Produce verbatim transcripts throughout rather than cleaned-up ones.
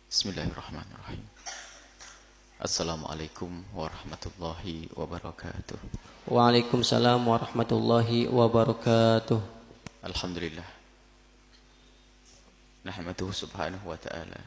Bismillahirrahmanirrahim. Assalamualaikum warahmatullahi wabarakatuh. Waalaikumsalam warahmatullahi wabarakatuh. Alhamdulillah. Nahmaduhu subhanahu wa ta'ala.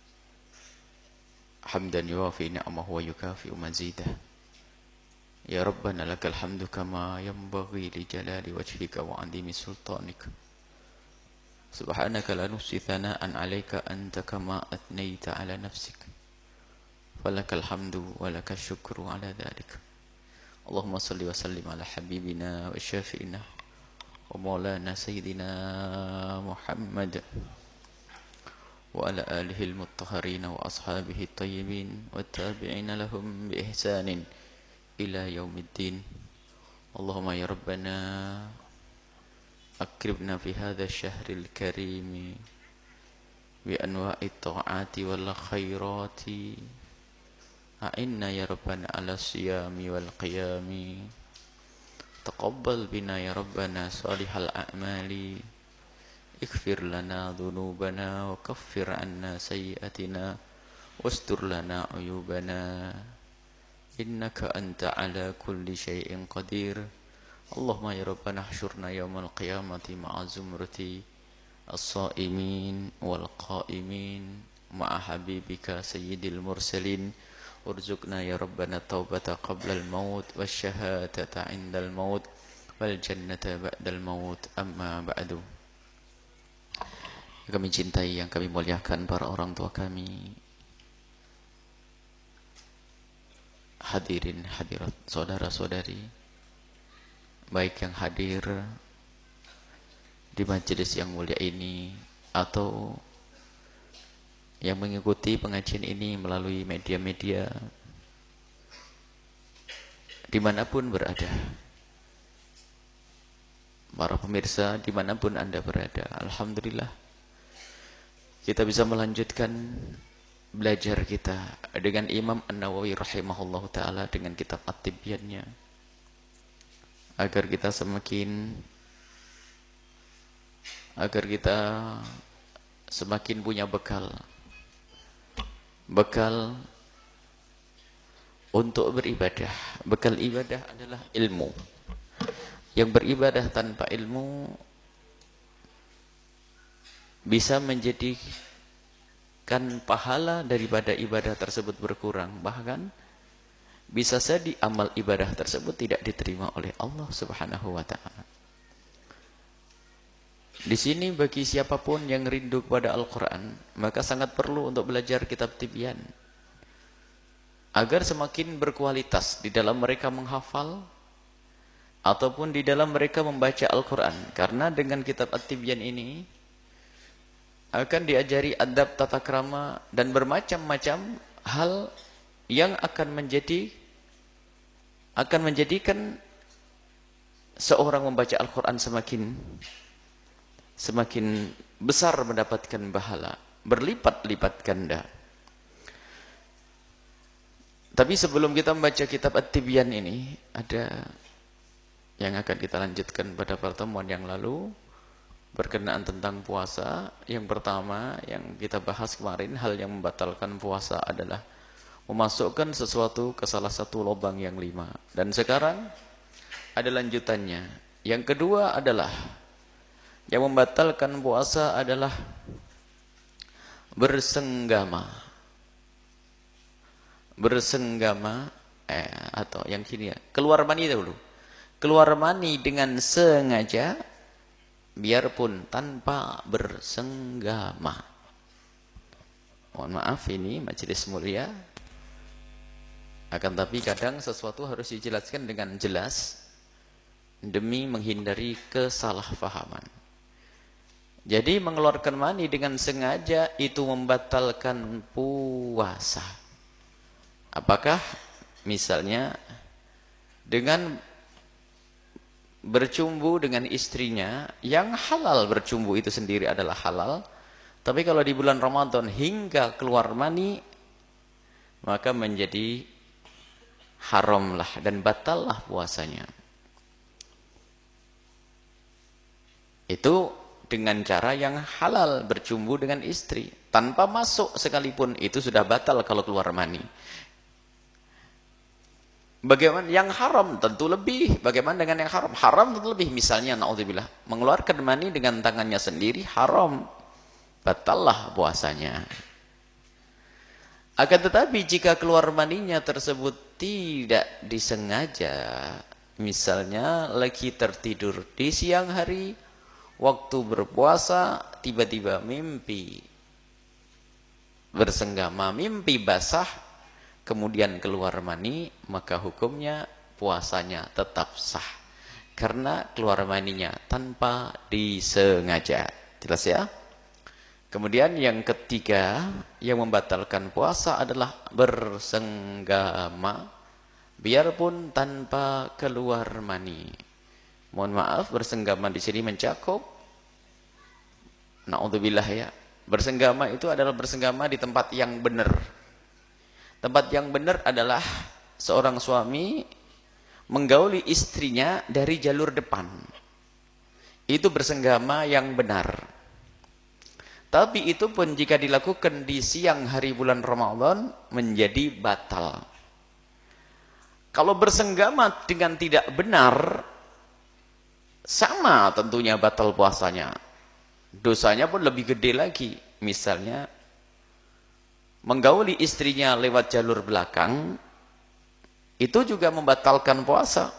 Hamdan yuwafi ni'amahu wa yukafi'u mazidah. Ya Rabbana lakal hamdu kama yanbaghi li jalali wajhika wa 'azimi sultanika. Subhanaka la nuhsi thana'an 'alaika anta kama athnayta 'ala nafsika. Falakal hamdu wa lakal syukru 'ala dzalik. Allahumma salli wa sallim ala habibina wa syafi'ina wa maulana sayyidina Muhammad wa ala alihi al-muttahharin wa ashabihi at-tayyibin wa tabi'ina lahum bi ihsanin ila yaumiddin. Allahumma ya Rabbana akribna fi hadha asy-syahril karim bi anwa'i at-ta'ati wal khairati. A'inna ya Rabbana ala siyami wal qiyami. Taqabbal bina ya Rabbana salihal a'mali. Ighfir lana dhunubana wa kaffir anna sayyiatina wastur lana uyubana. Innaka anta ala kulli syai'in qadir. Allahumma ya Rabbana hsyurna yawmal qiyamati ma'a zumrati as-sa'imin wal qa'imin ma'a habibika sayyidil mursalin. Urzuqna ya Rabbana taubata qabla al-maut wasyahadata 'indal maut wal jannata ba'dal maut. Amma ba'du. Yang kami cintai, yang kami muliakan para orang tua kami, hadirin hadirat, saudara-saudari, baik yang hadir di majelis yang mulia ini atau yang mengikuti pengajian ini melalui media-media dimanapun berada. Para pemirsa dimanapun Anda berada, alhamdulillah kita bisa melanjutkan belajar kita dengan Imam An-Nawawi rahimahullah ta'ala dengan kitab At-Tibyannya, agar kita semakin agar kita semakin punya bekal bekal untuk beribadah. Bekal ibadah adalah ilmu. Yang beribadah tanpa ilmu bisa menjadikan pahala daripada ibadah tersebut berkurang. Bahkan bisa jadi amal ibadah tersebut tidak diterima oleh Allah Subhanahu wa ta'ala. Di sini bagi siapapun yang rindu kepada Al-Quran, maka sangat perlu untuk belajar kitab Tibyan, agar semakin berkualitas di dalam mereka menghafal ataupun di dalam mereka membaca Al-Quran. Karena dengan kitab At-Tibyan ini akan diajari adab, tata krama, dan bermacam-macam hal yang akan menjadi akan menjadikan seorang membaca Al-Quran semakin semakin besar mendapatkan pahala, berlipat-lipat ganda. Tapi sebelum kita membaca kitab At-Tibyan ini, ada yang akan kita lanjutkan pada pertemuan yang lalu berkenaan tentang puasa. Yang pertama yang kita bahas kemarin, hal yang membatalkan puasa adalah memasukkan sesuatu ke salah satu lubang yang lima. Dan sekarang ada lanjutannya. Yang kedua adalah yang membatalkan puasa adalah bersenggama. Bersenggama eh, atau yang kini ya, keluar mani dahulu. Keluar mani dengan sengaja biarpun tanpa bersenggama. Mohon maaf, ini majelis mulia. Akan tapi kadang sesuatu harus dijelaskan dengan jelas demi menghindari kesalahpahaman. Jadi mengeluarkan mani dengan sengaja itu membatalkan puasa. Apakah misalnya dengan bercumbu dengan istrinya, yang halal bercumbu itu sendiri adalah halal, tapi kalau di bulan Ramadan hingga keluar mani, maka menjadi haramlah dan batallah puasanya. Itu dengan cara yang halal, bercumbu dengan istri. Tanpa masuk sekalipun itu sudah batal kalau keluar mani. Bagaimana yang haram? Tentu lebih. Bagaimana dengan yang haram? Haram tentu lebih. Misalnya, na'udzubillah, mengeluarkan mani dengan tangannya sendiri haram. Batallah puasanya. Akan tetapi jika keluar maninya tersebut tidak disengaja, misalnya lagi tertidur di siang hari, waktu berpuasa tiba-tiba mimpi bersenggama, mimpi basah, kemudian keluar mani, maka hukumnya puasanya tetap sah karena keluar maninya tanpa disengaja. Jelas ya? Kemudian yang ketiga yang membatalkan puasa adalah bersenggama biarpun tanpa keluar mani. Mohon maaf, bersenggama di sini mencakup, na'udzubillah ya, bersenggama itu adalah bersenggama di tempat yang benar. Tempat yang benar adalah seorang suami menggauli istrinya dari jalur depan. Itu bersenggama yang benar. Tapi itu pun jika dilakukan di siang hari bulan Ramadan menjadi batal. Kalau bersenggama dengan tidak benar, sama tentunya batal puasanya. Dosanya pun lebih gede lagi. Misalnya, menggauli istrinya lewat jalur belakang, itu juga membatalkan puasa.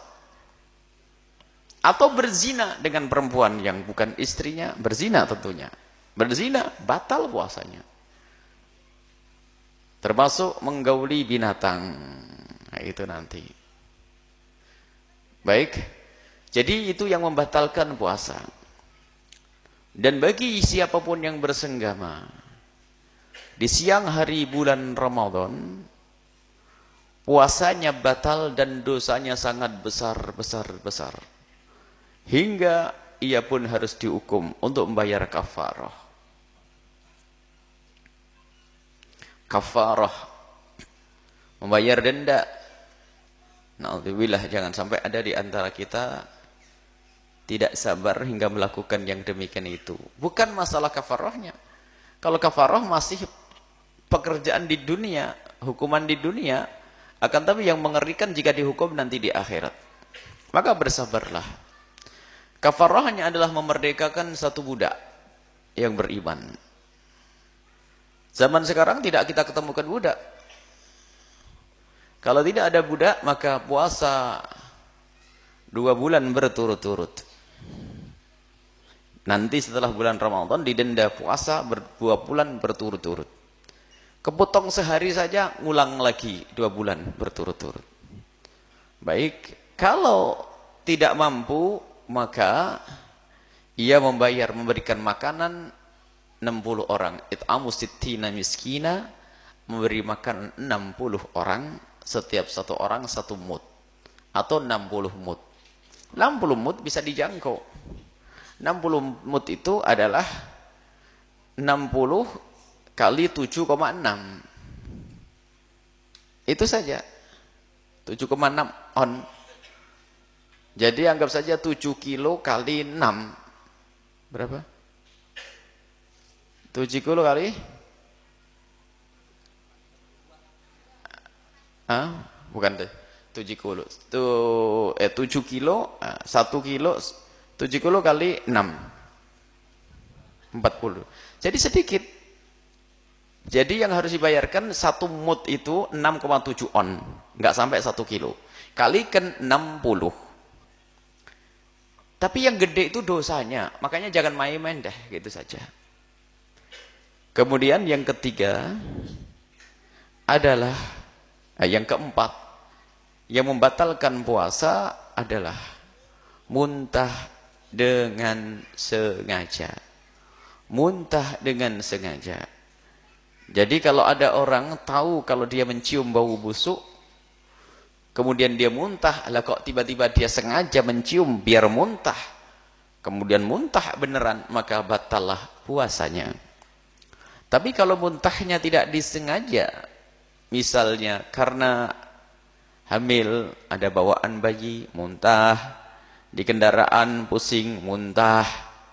Atau berzina dengan perempuan yang bukan istrinya, berzina tentunya. Berzina, batal puasanya. Termasuk menggauli binatang. Nah, itu nanti. Baik. Jadi itu yang membatalkan puasa. Dan bagi siapapun yang bersenggama di siang hari bulan Ramadan, puasanya batal dan dosanya sangat besar-besar-besar. Hingga ia pun harus dihukum untuk membayar kafarah. Kafarah, membayar denda. Na'udzubillah, jangan sampai ada di antara kita tidak sabar hingga melakukan yang demikian itu. Bukan masalah kafarahnya. Kalau kafarah masih pekerjaan di dunia, hukuman di dunia, akan tapi yang mengerikan jika dihukum nanti di akhirat. Maka bersabarlah. Kafarahnya adalah memerdekakan satu budak yang beriman. Zaman sekarang tidak kita ketemukan budak. Kalau tidak ada budak, maka puasa dua bulan berturut-turut. Nanti setelah bulan Ramadan didenda puasa dua bulan berturut-turut. Kepotong sehari saja, ngulang lagi dua bulan berturut-turut. Baik, kalau tidak mampu, maka ia membayar, memberikan makanan enam puluh orang. It'amu sittina miskina, memberi makan enam puluh orang, setiap satu orang satu mud atau enam puluh mud. enam puluh mud bisa dijangkau. enam puluh mud itu adalah enam puluh kali tujuh koma enam. Itu saja. tujuh koma enam on. Jadi anggap saja tujuh kilo kali enam. Berapa? tujuh kilo kali? Ah, bukan deh. tujuh kilo. Tuh, eh tujuh kilo, satu kilo, tujuh kilo kali enam. empat puluh. Jadi sedikit. Jadi yang harus dibayarkan satu mud itu enam koma tujuh on. Enggak sampai satu kilo. Kalikan enam puluh. Tapi yang gede itu dosanya. Makanya jangan main-main deh, gitu saja. Kemudian yang ketiga adalah eh, yang keempat yang membatalkan puasa adalah muntah dengan sengaja. Muntah dengan sengaja. Jadi kalau ada orang tahu kalau dia mencium bau busuk, kemudian dia muntah, lah kok tiba-tiba dia sengaja mencium biar muntah, kemudian muntah beneran, maka batallah puasanya. Tapi kalau muntahnya tidak disengaja, misalnya karena hamil, ada bawaan bayi, muntah, di kendaraan pusing, muntah,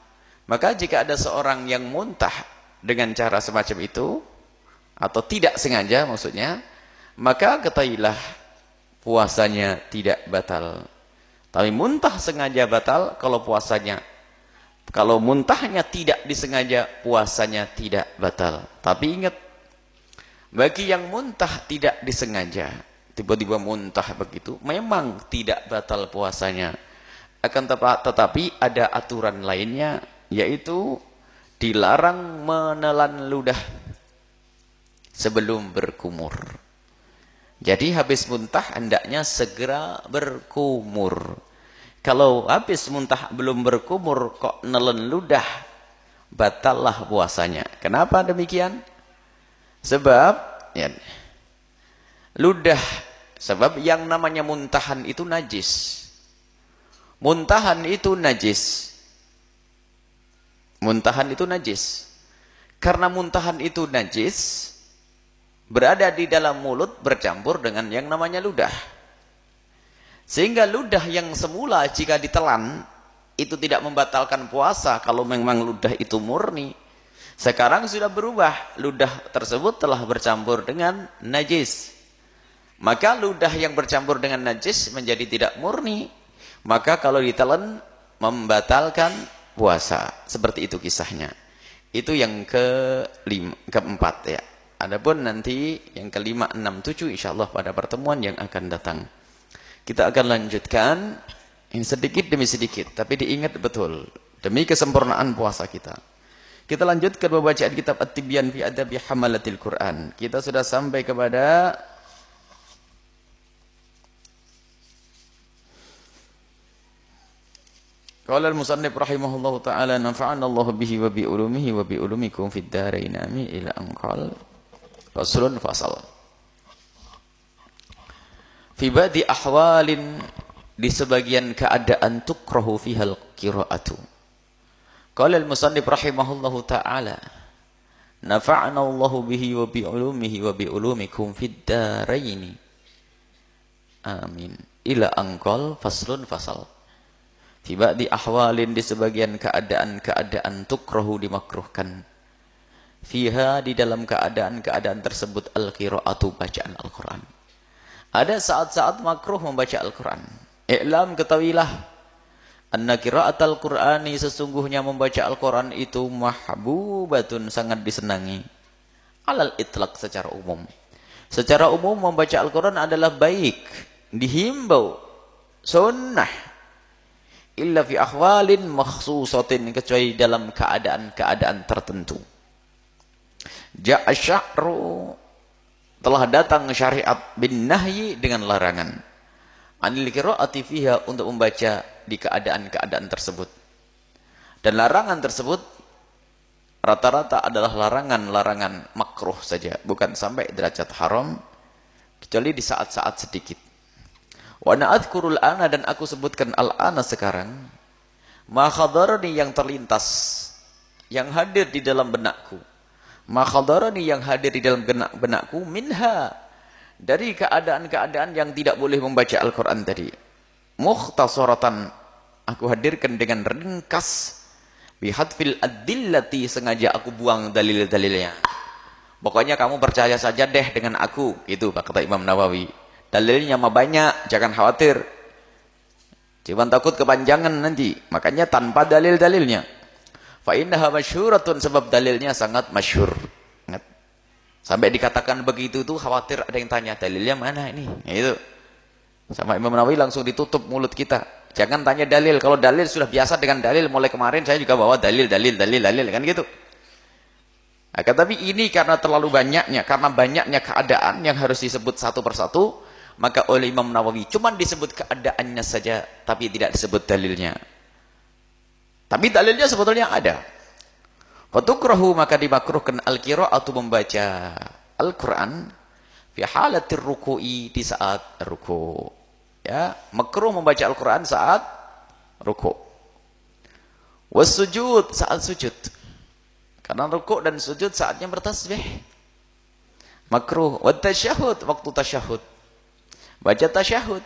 Maka jika ada seorang yang muntah dengan cara semacam itu, atau tidak sengaja maksudnya, maka ketahuilah puasanya tidak batal. Tapi muntah sengaja batal kalau puasanya. Kalau muntahnya tidak disengaja, puasanya tidak batal. Tapi ingat, bagi yang muntah tidak disengaja, tiba-tiba muntah begitu, memang tidak batal puasanya. Akan tetapi ada aturan lainnya, yaitu dilarang menelan ludah sebelum berkumur. Jadi habis muntah hendaknya segera berkumur. Kalau habis muntah belum berkumur kok nelen ludah, batallah puasanya. Kenapa demikian? Sebab ya, ludah, sebab yang namanya muntahan itu najis. Muntahan itu najis. Muntahan itu najis. Karena muntahan itu najis, berada di dalam mulut bercampur dengan yang namanya ludah. Sehingga ludah yang semula jika ditelan itu tidak membatalkan puasa kalau memang ludah itu murni. Sekarang sudah berubah, ludah tersebut telah bercampur dengan najis. Maka ludah yang bercampur dengan najis menjadi tidak murni. Maka kalau ditelan membatalkan puasa. Seperti itu kisahnya. Itu yang kelima, keempat ya. Adapun nanti yang kelima, enam, tujuh insyaallah pada pertemuan yang akan datang. Kita akan lanjutkan ini sedikit demi sedikit, tapi diingat betul demi kesempurnaan puasa kita. Kita lanjutkan pembacaan kitab At-Tibyan fi Adabi Hamalatil Quran. Kita sudah sampai kepada qala al-musannif rahimahullahu taala nafa'ana Allah bihi wa bi ulumihi wa bi ulumikum fid dharain amin ila anqal faslun fasal. Fi ba'di ahwalin, di sebagian keadaan tukrahu fihal qira'atu. Qala al-musannif rahimahullahu ta'ala nafa'ana Allahu bihi wa bi ulumihi wa bi ulumikum fid dharain amin ila anqal faslun fasal. Fi ba'di ahwalin, di sebagian keadaan-keadaan tukrahu dimakruhkan. Fiha, di dalam keadaan-keadaan tersebut al-qira'atu, bacaan Al-Qur'an. Ada saat-saat makruh membaca Al-Quran. I'lam, ketahuilah, anna qira'atal Qur'ani, sesungguhnya membaca Al-Quran itu mahbubatun, sangat disenangi. Alal itlaq, secara umum. Secara umum membaca Al-Quran adalah baik, dihimbau, sunnah. Illa fi ahwalin makhsusatin, kecuali dalam keadaan-keadaan tertentu. Ja'a sya'ru, telah datang syariat bin nahyi, dengan larangan. Anil qira'ati fiha, untuk membaca di keadaan-keadaan tersebut. Dan larangan tersebut rata-rata adalah larangan-larangan makruh saja, bukan sampai derajat haram, kecuali di saat-saat sedikit. Wa ana adzkurul ana, dan aku sebutkan al-ana sekarang, ma khadarani, yang terlintas, yang hadir di dalam benakku. Ma khadarani, yang hadir di dalam benak-benakku, minha, dari keadaan-keadaan yang tidak boleh membaca Al-Quran tadi. Mukhtasaratan, aku hadirkan dengan ringkas. Bihadfil adillati, sengaja aku buang dalil-dalilnya. Pokoknya kamu percaya saja deh dengan aku, itu kata Imam Nawawi. Dalilnya mah banyak, jangan khawatir. Cuma takut kepanjangan nanti, makanya tanpa dalil-dalilnya. Fa innaha masyhuratun, sebab dalilnya sangat masyhur. Sampai dikatakan begitu tuh khawatir ada yang tanya, dalilnya mana ini? Ya itu. Sama Imam Nawawi langsung ditutup mulut kita. Jangan tanya dalil, kalau dalil sudah biasa dengan dalil, mulai kemarin saya juga bawa dalil, dalil, dalil, dalil, kan gitu. Nah, tapi ini karena terlalu banyaknya, karena banyaknya keadaan yang harus disebut satu persatu, maka oleh Imam Nawawi cuma disebut keadaannya saja, tapi tidak disebut dalilnya. Tapi dalilnya sebetulnya ada. Fatukrahu, maka dimakruhkan al-qira'atu, membaca Al-Quran fi halatir ruku'i, di saat ruku'. Ya, makruh membaca Al-Quran saat ruku'. Was-sujud, saat sujud. Karena ruku' dan sujud saatnya bertasbih. Makruh. Wat-tasyahud, waktu tasyahud. Baca tasyahud.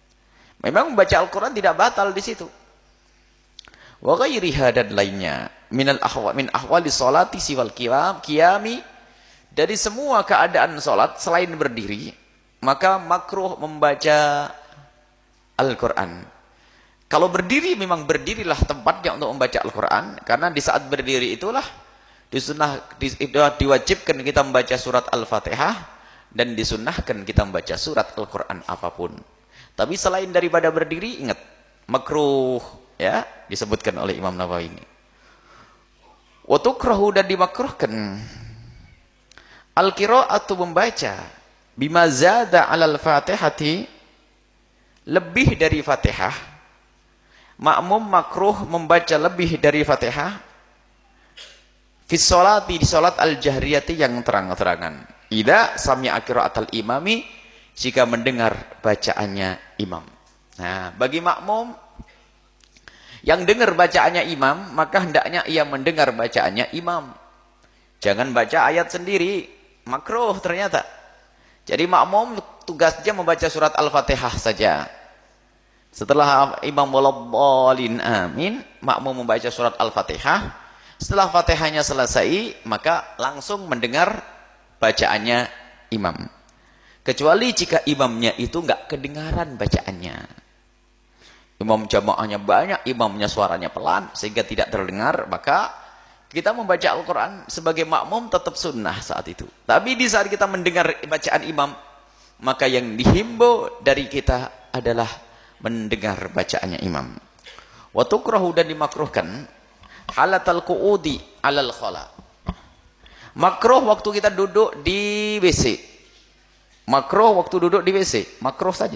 Memang membaca Al-Quran tidak batal di situ. Wa ghairiha, dan lainnya. minal ahwa min ahwali sholati siwal qiyam qiyami, dari semua keadaan salat selain berdiri, maka makruh membaca Al-Qur'an. Kalau berdiri memang berdirilah tempatnya untuk membaca Al-Qur'an, karena di saat berdiri itulah disunah di, diwajibkan kita membaca surat Al-Fatihah dan disunnahkan kita membaca surat Al-Qur'an apapun. Tapi selain daripada berdiri, ingat makruh, ya, disebutkan oleh Imam Nawawi ini. Wa tukrahu, dan dimakruhkan al-qira'atu, membaca bima zada 'alal Fatihati, lebih dari Fatihah. Makmum makruh membaca lebih dari Fatihah fi sholati, di salat al-jahriyati, yang terang-terangan. Idza sami'a qira'atal imami, jika mendengar bacaannya imam. Nah, bagi makmum yang dengar bacaannya imam, maka hendaknya ia mendengar bacaannya imam. Jangan baca ayat sendiri, makruh ternyata. Jadi makmum tugasnya membaca surat Al-Fatihah saja. Setelah imam waladhdallin amin, makmum membaca surat Al-Fatihah. Setelah Fatihahnya selesai, maka langsung mendengar bacaannya imam. Kecuali jika imamnya itu enggak kedengaran bacaannya. Imam jamaahnya banyak, imamnya suaranya pelan sehingga tidak terdengar, maka kita membaca Al-Quran sebagai makmum tetap sunnah saat itu. Tapi di saat kita mendengar bacaan imam, maka yang dihimbau dari kita adalah mendengar bacaannya imam. Wa tukrahu, dan dimakruhkan halatal qu'udi 'alal khala. Makruh waktu kita duduk di W C. Makruh waktu duduk di W C, makruh saja.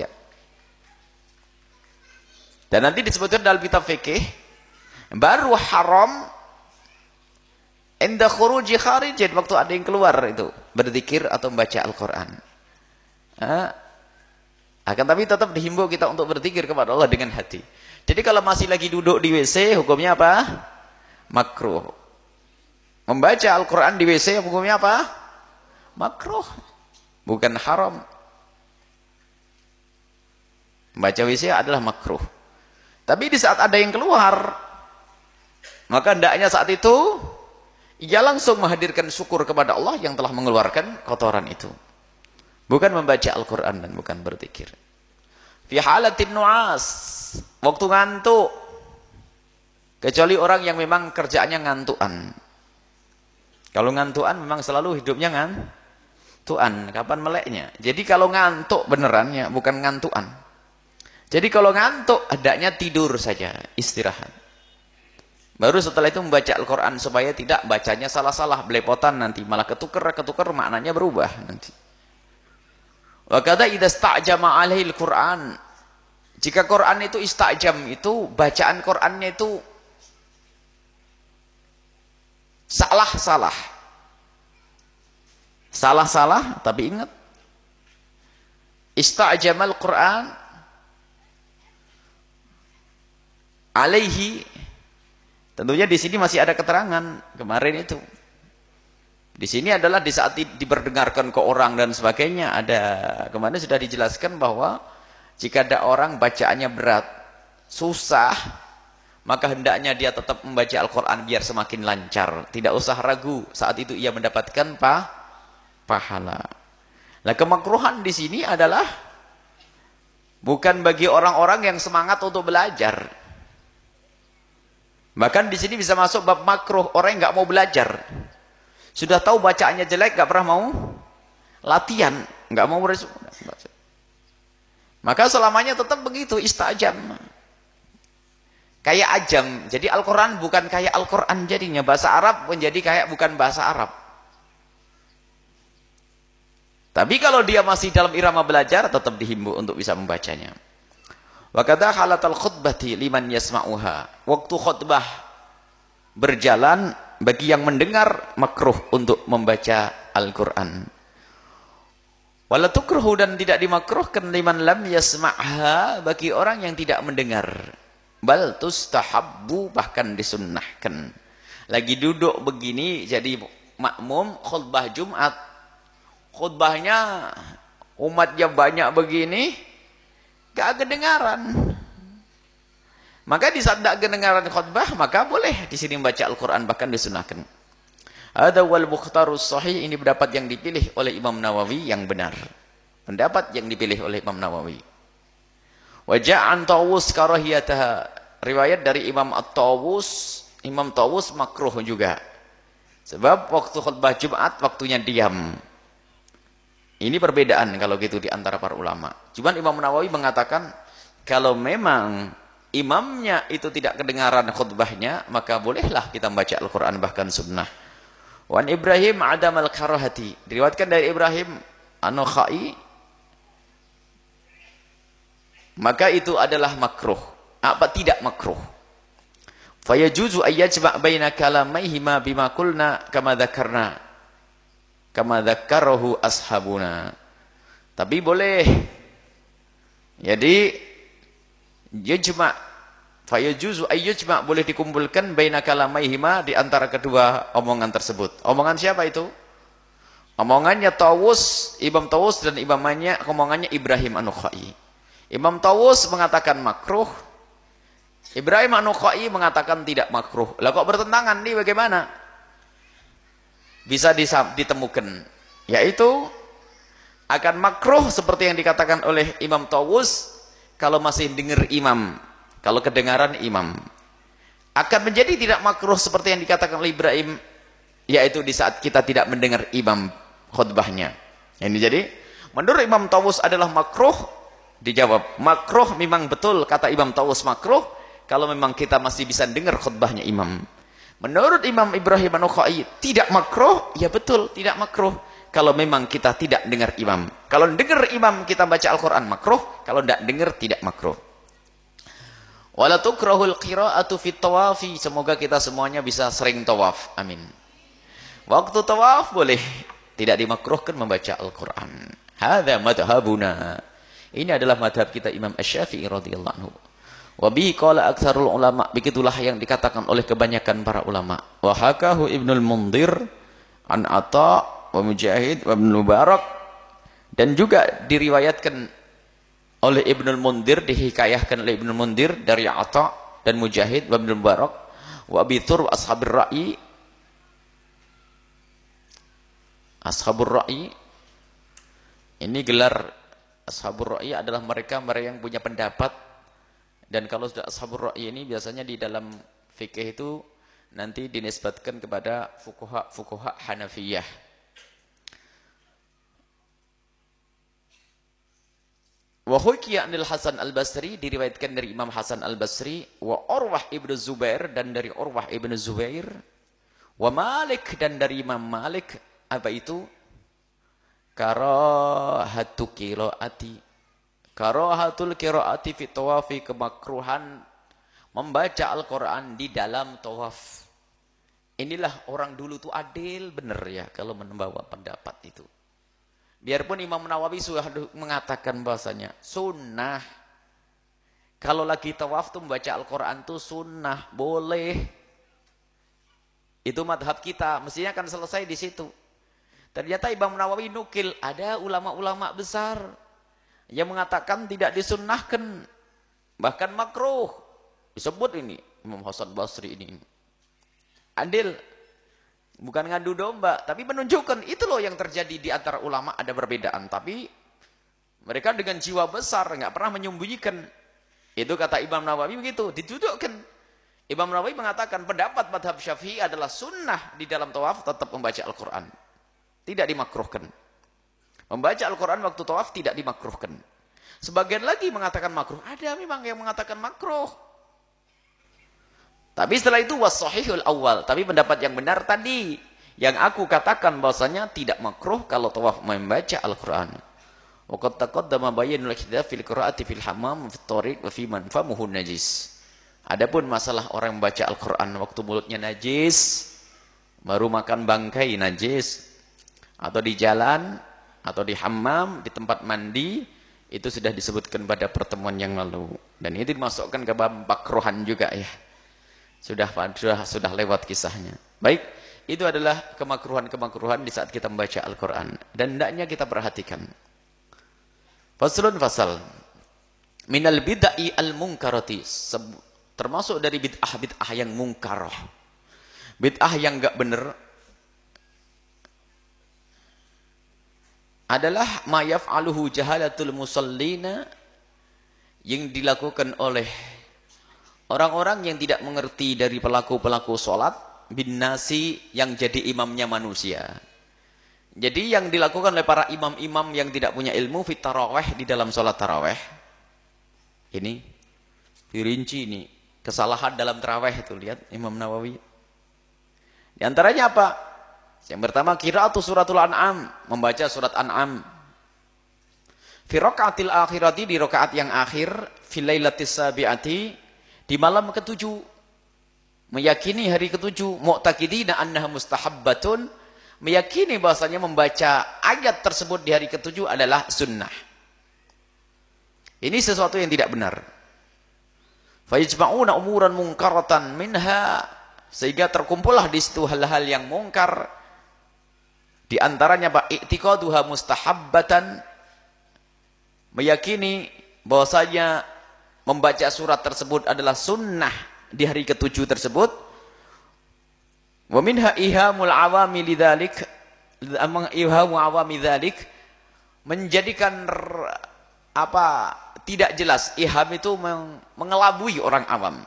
Dan nanti disebutkan dalam kitab fikih, baru haram inda khuruji kharijin, waktu ada yang keluar itu berzikir atau membaca Al-Qur'an. Nah, akan tapi tetap dihimbau kita untuk berzikir kepada Allah dengan hati. Jadi kalau masih lagi duduk di W C, hukumnya apa? Makruh. Membaca Al-Qur'an di W C hukumnya apa? Makruh. Bukan haram. Membaca W C adalah makruh. Tapi di saat ada yang keluar, maka hendaknya saat itu ia langsung menghadirkan syukur kepada Allah yang telah mengeluarkan kotoran itu. Bukan membaca Al-Quran dan bukan berzikir. Fi halatin nu'as, waktu ngantuk. Kecuali orang yang memang kerjaannya ngantuan. Kalau ngantuan memang selalu hidupnya ngantuan. Kapan meleknya? Jadi kalau ngantuk beneran ya, bukan ngantuan. Jadi kalau ngantuk, hendaknya tidur saja, istirahat. Baru setelah itu membaca Al-Quran supaya tidak bacanya salah-salah, belepotan nanti. Malah ketukar-ketukar maknanya berubah nanti. Wa kadza idza sta'jama 'alaihi al-Qur'an. Jika Quran itu istajam, itu bacaan Qurannya itu salah-salah. Salah-salah, tapi ingat. Istajamal Quran alaihi. Tentunya di sini masih ada keterangan kemarin itu. Di sini adalah di saat diperdengarkan ke orang dan sebagainya, ada kemarin sudah dijelaskan bahwa jika ada orang bacaannya berat, susah, maka hendaknya dia tetap membaca Al-Quran biar semakin lancar. Tidak usah ragu, saat itu ia mendapatkan pa, pahala. Nah, kemakruhan di sini adalah bukan bagi orang-orang yang semangat untuk belajar. Bahkan di sini bisa masuk bab makruh, orang yang nggak mau belajar. Sudah tahu bacaannya jelek, nggak pernah mau latihan, nggak mau beres. Maka selamanya tetap begitu, istajam. Kayak ajam. Jadi Al-Quran bukan kayak Al-Quran jadinya. Bahasa Arab menjadi kayak bukan bahasa Arab. Tapi kalau dia masih dalam irama belajar, tetap dihimbau untuk bisa membacanya. Wa kadza halatal khutbati liman yasma'uha. Waktu khutbah berjalan, bagi yang mendengar makruh untuk membaca Al-Quran. Wala tukruhu, dan tidak dimakruhkan liman lam yasma'ha, bagi orang yang tidak mendengar. Bal tustahabbu, bahkan disunnahkan. Lagi duduk begini jadi makmum khutbah Jumat. Khutbahnya umatnya banyak begini, gak kedengaran. Maka di saat tidak kedengaran khutbah, maka boleh di sini membaca Al-Quran, bahkan disunahkan. Ada wal mukhtarus sahih, ini pendapat yang dipilih oleh Imam Nawawi yang benar. Pendapat yang dipilih oleh Imam Nawawi. Waja'an Tawus karahiyataha, riwayat dari Imam At-Tawus, Imam Tawus makruh juga. Sebab waktu khutbah Jumat waktunya diam. Ini perbedaan kalau gitu di antara para ulama. Cuman Imam Nawawi mengatakan kalau memang imamnya itu tidak kedengaran khutbahnya, maka bolehlah kita membaca Al-Quran bahkan sunnah. Wan Ibrahim adam al-karahati, diriwayatkan dari Ibrahim an-Nakhai, maka itu adalah makruh. Apa tidak makruh? Fayajuzu ayyajma' baina kalamaihima bima qulna kama dzakarna kama dzakarahu ashabuna. Tapi boleh. Jadi yajma' fayajuzu ayyajma' boleh dikumpulkan baina kalamaihima di antara kedua omongan tersebut. Omongan siapa itu? Omongannya Tawus, Imam Tawus, dan imamannya omongannya Ibrahim an-Nakhai. Imam Tawus mengatakan makruh, Ibrahim an-Nakhai mengatakan tidak makruh. Lah kok bertentangan nih, bagaimana? Bisa ditemukan, yaitu akan makruh seperti yang dikatakan oleh Imam Tawus kalau masih dengar imam, kalau kedengaran imam. Akan menjadi tidak makruh seperti yang dikatakan oleh Ibrahim, yaitu di saat kita tidak mendengar imam khutbahnya. Ini jadi menurut Imam Tawus adalah makruh. Dijawab makruh, memang betul kata Imam Tawus makruh kalau memang kita masih bisa dengar khutbahnya imam. Menurut Imam Ibrahim an-Nakhai tidak makruh, ya betul tidak makruh kalau memang kita tidak dengar imam. Kalau dengar imam kita baca Al-Quran makruh, kalau tidak dengar tidak makruh. Wala tukrahul qira'atu fit tawafi, semoga kita semuanya bisa sering tawaf, amin. Waktu tawaf boleh, tidak dimakruhkan membaca Al-Quran. Hadza madhabuna, ini adalah madhab kita Imam Asy-Syafi'i radhiyallahu anhu. Wa bihi qala aktsarul ulama, begitulah yang dikatakan oleh kebanyakan para ulama. Wa hakahu Ibnul Mundhir an Atha wa Mujahid wa Ibnu Mubarak, dan juga diriwayatkan oleh Ibnul Mundhir, dihikayahkan oleh Ibnul Mundhir dari Atha dan Mujahid wa Ibnu Mubarak wa Abi Thur ashabir ra'i. Ashabur ra'i ini gelar Ashabur Ra'i adalah mereka mereka yang punya pendapat, dan kalau sudah Ashabur Ra'i ini biasanya di dalam fikih itu nanti dinisbatkan kepada fuqaha fuqaha Hanafiyah. Wa hukiya anil Hasan al-Basri, diriwayatkan dari Imam Hasan al-Basri, wa Urwah ibnu Zubair, dan dari Urwah ibnu Zubair, wa Malik, dan dari Imam Malik, apa itu? Karahatu qiraati, karahatul qiraati fi tawafi, kemakruhan membaca Al-Quran di dalam tawaf. Inilah orang dulu tuh adil bener ya kalau membawa pendapat itu. Biarpun Imam Nawawi sudah mengatakan bahasanya sunnah, kalau lagi tawaf tuh membaca Al-Quran tuh sunnah, boleh. Itu madhab kita, mestinya akan selesai di situ. Ternyata Imam Nawawi nukil, ada ulama-ulama besar yang mengatakan tidak disunnahkan, bahkan makruh. Disebut ini Imam Hasan Basri ini adil, bukan ngadu domba, tapi menunjukkan itu loh yang terjadi di antara ulama, ada perbedaan, tapi mereka dengan jiwa besar nggak pernah menyembunyikan. Itu kata Imam Nawawi begitu, didudukkan. Imam Nawawi mengatakan pendapat madhab Syafi'i adalah sunnah di dalam tawaf tetap membaca Al-Quran, tidak dimakruhkan. Membaca Al-Quran waktu tawaf tidak dimakruhkan. Sebagian lagi mengatakan makruh, ada memang yang mengatakan makruh. Tapi setelah itu was-sahihul awal, tapi pendapat yang benar tadi yang aku katakan bahwasanya tidak makruh kalau tawaf membaca Al-Quran. Wa qad taqaddama bayanul khilaf fil qira'ati fil hammam fi thariq wa fi man famuhu najis. Adapun masalah orang membaca Al-Quran waktu mulutnya najis, baru makan bangkai najis, atau di jalan, atau di hammam, di tempat mandi, itu sudah disebutkan pada pertemuan yang lalu. Dan itu dimasukkan ke bab makruhan juga ya. Sudah, sudah, sudah lewat kisahnya. Baik, itu adalah kemakruhan-kemakruhan di saat kita membaca Al-Quran. Dan hendaknya kita perhatikan. Faslun fasal. Minal bid'ai al-munkarati. termasuk dari bid'ah-bid'ah yang mungkar. Bid'ah yang enggak benar adalah ma yaf'aluhu jahalatul musallina, yang dilakukan oleh orang-orang yang tidak mengerti dari pelaku-pelaku sholat bin nasi, yang jadi imamnya manusia. Jadi yang dilakukan oleh para imam-imam yang tidak punya ilmu fit tarawih, di dalam sholat tarawih ini dirinci ini kesalahan dalam tarawih itu. Lihat Imam Nawawi, di antaranya apa? Yang pertama, qiraatu suratul An'am, membaca surat An'am. Fi rakaatil akhirati, di rakaat yang akhir, fil lailatis sabiati, di malam ketujuh. Meyakini hari ketujuh, mu'taqidina annaha mustahabbatun, meyakini bahasanya membaca ayat tersebut di hari ketujuh adalah sunnah. Ini sesuatu yang tidak benar. Fa yajma'una umuran munkaratan minha, sehingga terkumpullah di situ hal-hal yang mungkar. Di antaranya pak i'tiqaduha mustahabbatan, meyakini bahwasanya membaca surat tersebut adalah sunnah di hari ketujuh tersebut. Wa minha ihamul awami lidzalik, ihamu awami dzalik, menjadikan apa tidak jelas. Iham itu mengelabui orang awam.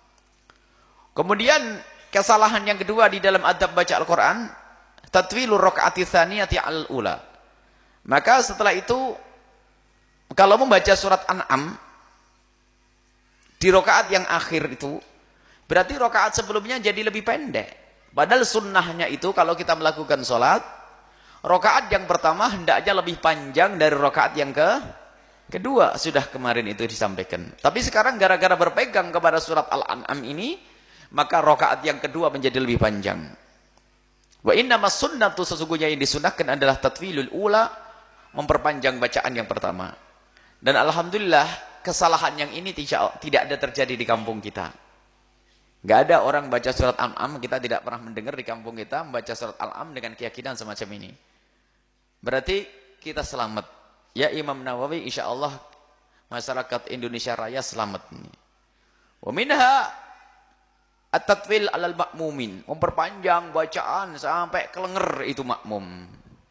Kemudian kesalahan yang kedua di dalam adab baca Al-Qur'an, tatwilur rakaati tsaniyati al-ula. Maka setelah itu kalau membaca surat An'am di rakaat yang akhir itu, berarti rakaat sebelumnya jadi lebih pendek. Padahal sunnahnya itu kalau kita melakukan sholat, rakaat yang pertama hendaknya lebih panjang dari rakaat yang ke kedua. Sudah kemarin itu disampaikan. Tapi sekarang gara-gara berpegang kepada surat Al-An'am ini, maka rakaat yang kedua menjadi lebih panjang. Wa innamas sunnatu, sesungguhnya yang disunahkan adalah tatwilul ula, memperpanjang bacaan yang pertama. Dan alhamdulillah kesalahan yang ini tidak, tidak ada terjadi di kampung kita. Gak ada orang baca surat Al-An'am, kita tidak pernah mendengar di kampung kita membaca surat Al-An'am dengan keyakinan semacam ini. Berarti kita selamat. Ya Imam Nawawi, insya Allah masyarakat Indonesia Raya selamat ini. Wa minha at-tatwil alal makmumin, memperpanjang bacaan sampai kelenger itu makmum.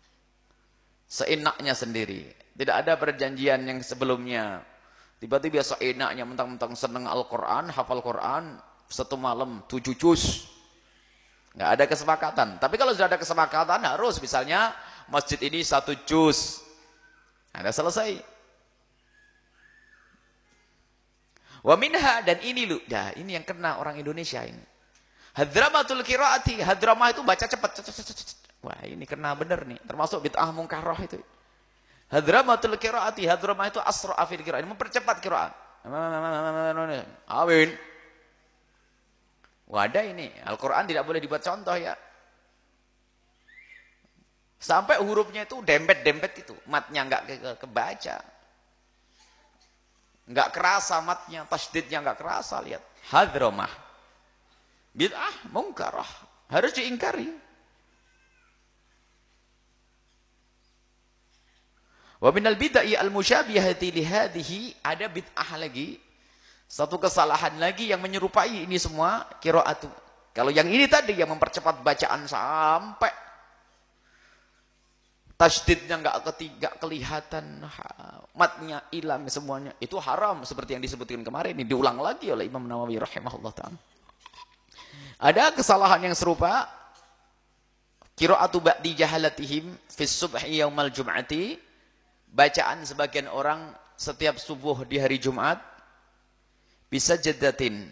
Seenaknya sendiri. Tidak ada perjanjian yang sebelumnya. Tiba-tiba seenaknya mentang-mentang senang Al-Quran, hafal Quran, satu malam tujuh juz. Nggak ada kesepakatan. Tapi kalau sudah ada kesepakatan harus, misalnya masjid ini satu juz. Ada selesai. Wa minha, dan ini lu, dah ini yang kena orang Indonesia ini. Hadramatul qiraati, hadramah itu baca cepat. Wah, ini kena bener nih, termasuk bid'ah mungkarah itu. Hadramatul qiraati, hadramah itu asra fil qiraat, mempercepat qiraat. Amin. Wadah ini, Al-Qur'an tidak boleh dibuat contoh ya. Sampai hurufnya itu dempet-dempet itu, matnya enggak ke ke kebaca. Enggak kerasa matnya, tasdidnya enggak kerasa, lihat. Hadramah. Bid'ah mungkarah, harus diingkari. Wa minal bid'ah al-musyabihati li hadhihi, ada bid'ah lagi. Satu kesalahan lagi yang menyerupai ini semua, qiraatu. Kalau yang ini tadi yang mempercepat bacaan sampai tasdidnya enggak ketiga kelihatan, matnya hilang semuanya, itu haram seperti yang disebutkan kemarin. Ini diulang lagi oleh Imam Nawawi rahimahullah ta'ala. Ada kesalahan yang serupa, qiraatu ba'di jahalatihim fi subhi yaumal jum'ati, bacaan sebagian orang setiap subuh di hari Jumat bisa jadatin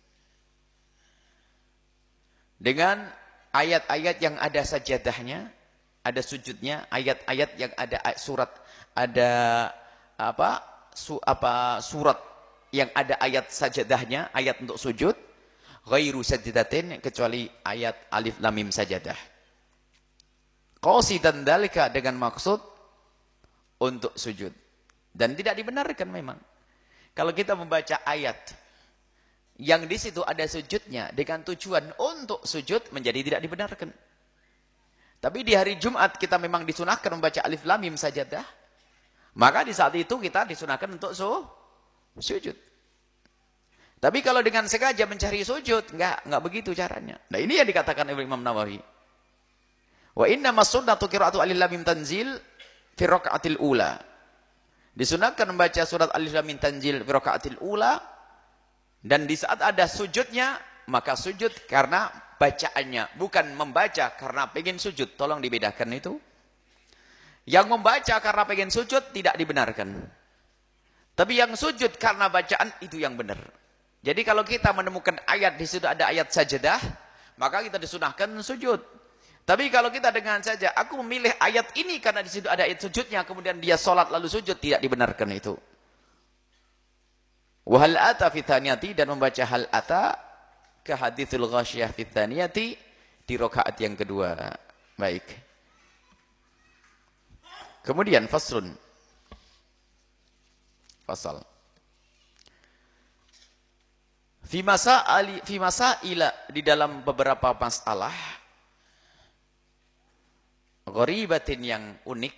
dengan ayat-ayat yang ada sajadahnya, ada sujudnya, ayat-ayat yang ada surat, ada apa su, apa surat yang ada ayat sajadahnya, ayat untuk sujud, ghairu sajdatin, kecuali ayat alif lam mim sajadah. Qasidan dzalika, dengan maksud untuk sujud. Dan tidak dibenarkan memang. Kalau kita membaca ayat yang di situ ada sujudnya dengan tujuan untuk sujud, menjadi tidak dibenarkan. Tapi di hari Jumat kita memang disunahkan membaca alif lam mim sajadah, maka di saat itu kita disunahkan untuk su sujud. Tapi kalau dengan sengaja mencari sujud, enggak, enggak begitu caranya. Nah, ini yang dikatakan oleh Imam Nawawi. Wa inna mas-sunnatu qira'atu alif lam mim tanzil fi raka'atil ula. Disunahkan membaca surat Alif Lam Mim Tanzil fi raka'atil ula, dan di saat ada sujudnya, maka sujud karena bacaannya, bukan membaca karena pengen sujud. Tolong dibedakan itu. Yang membaca karena pengen sujud tidak dibenarkan. Tapi yang sujud karena bacaan itu yang benar. Jadi kalau kita menemukan ayat di situ ada ayat sajadah, maka kita disunahkan sujud. Tapi kalau kita dengan saja, aku memilih ayat ini karena di situ ada ayat sujudnya, kemudian dia sholat lalu sujud, tidak dibenarkan itu. Wa hal ata fi thaniyati, dan membaca hal ata ke haditsul ghasyiyah fi thaniyati di rakaat yang kedua. Baik. Kemudian faslun. Fasal. Fi masaili fi masaila, di dalam beberapa masalah gharibatin yang unik,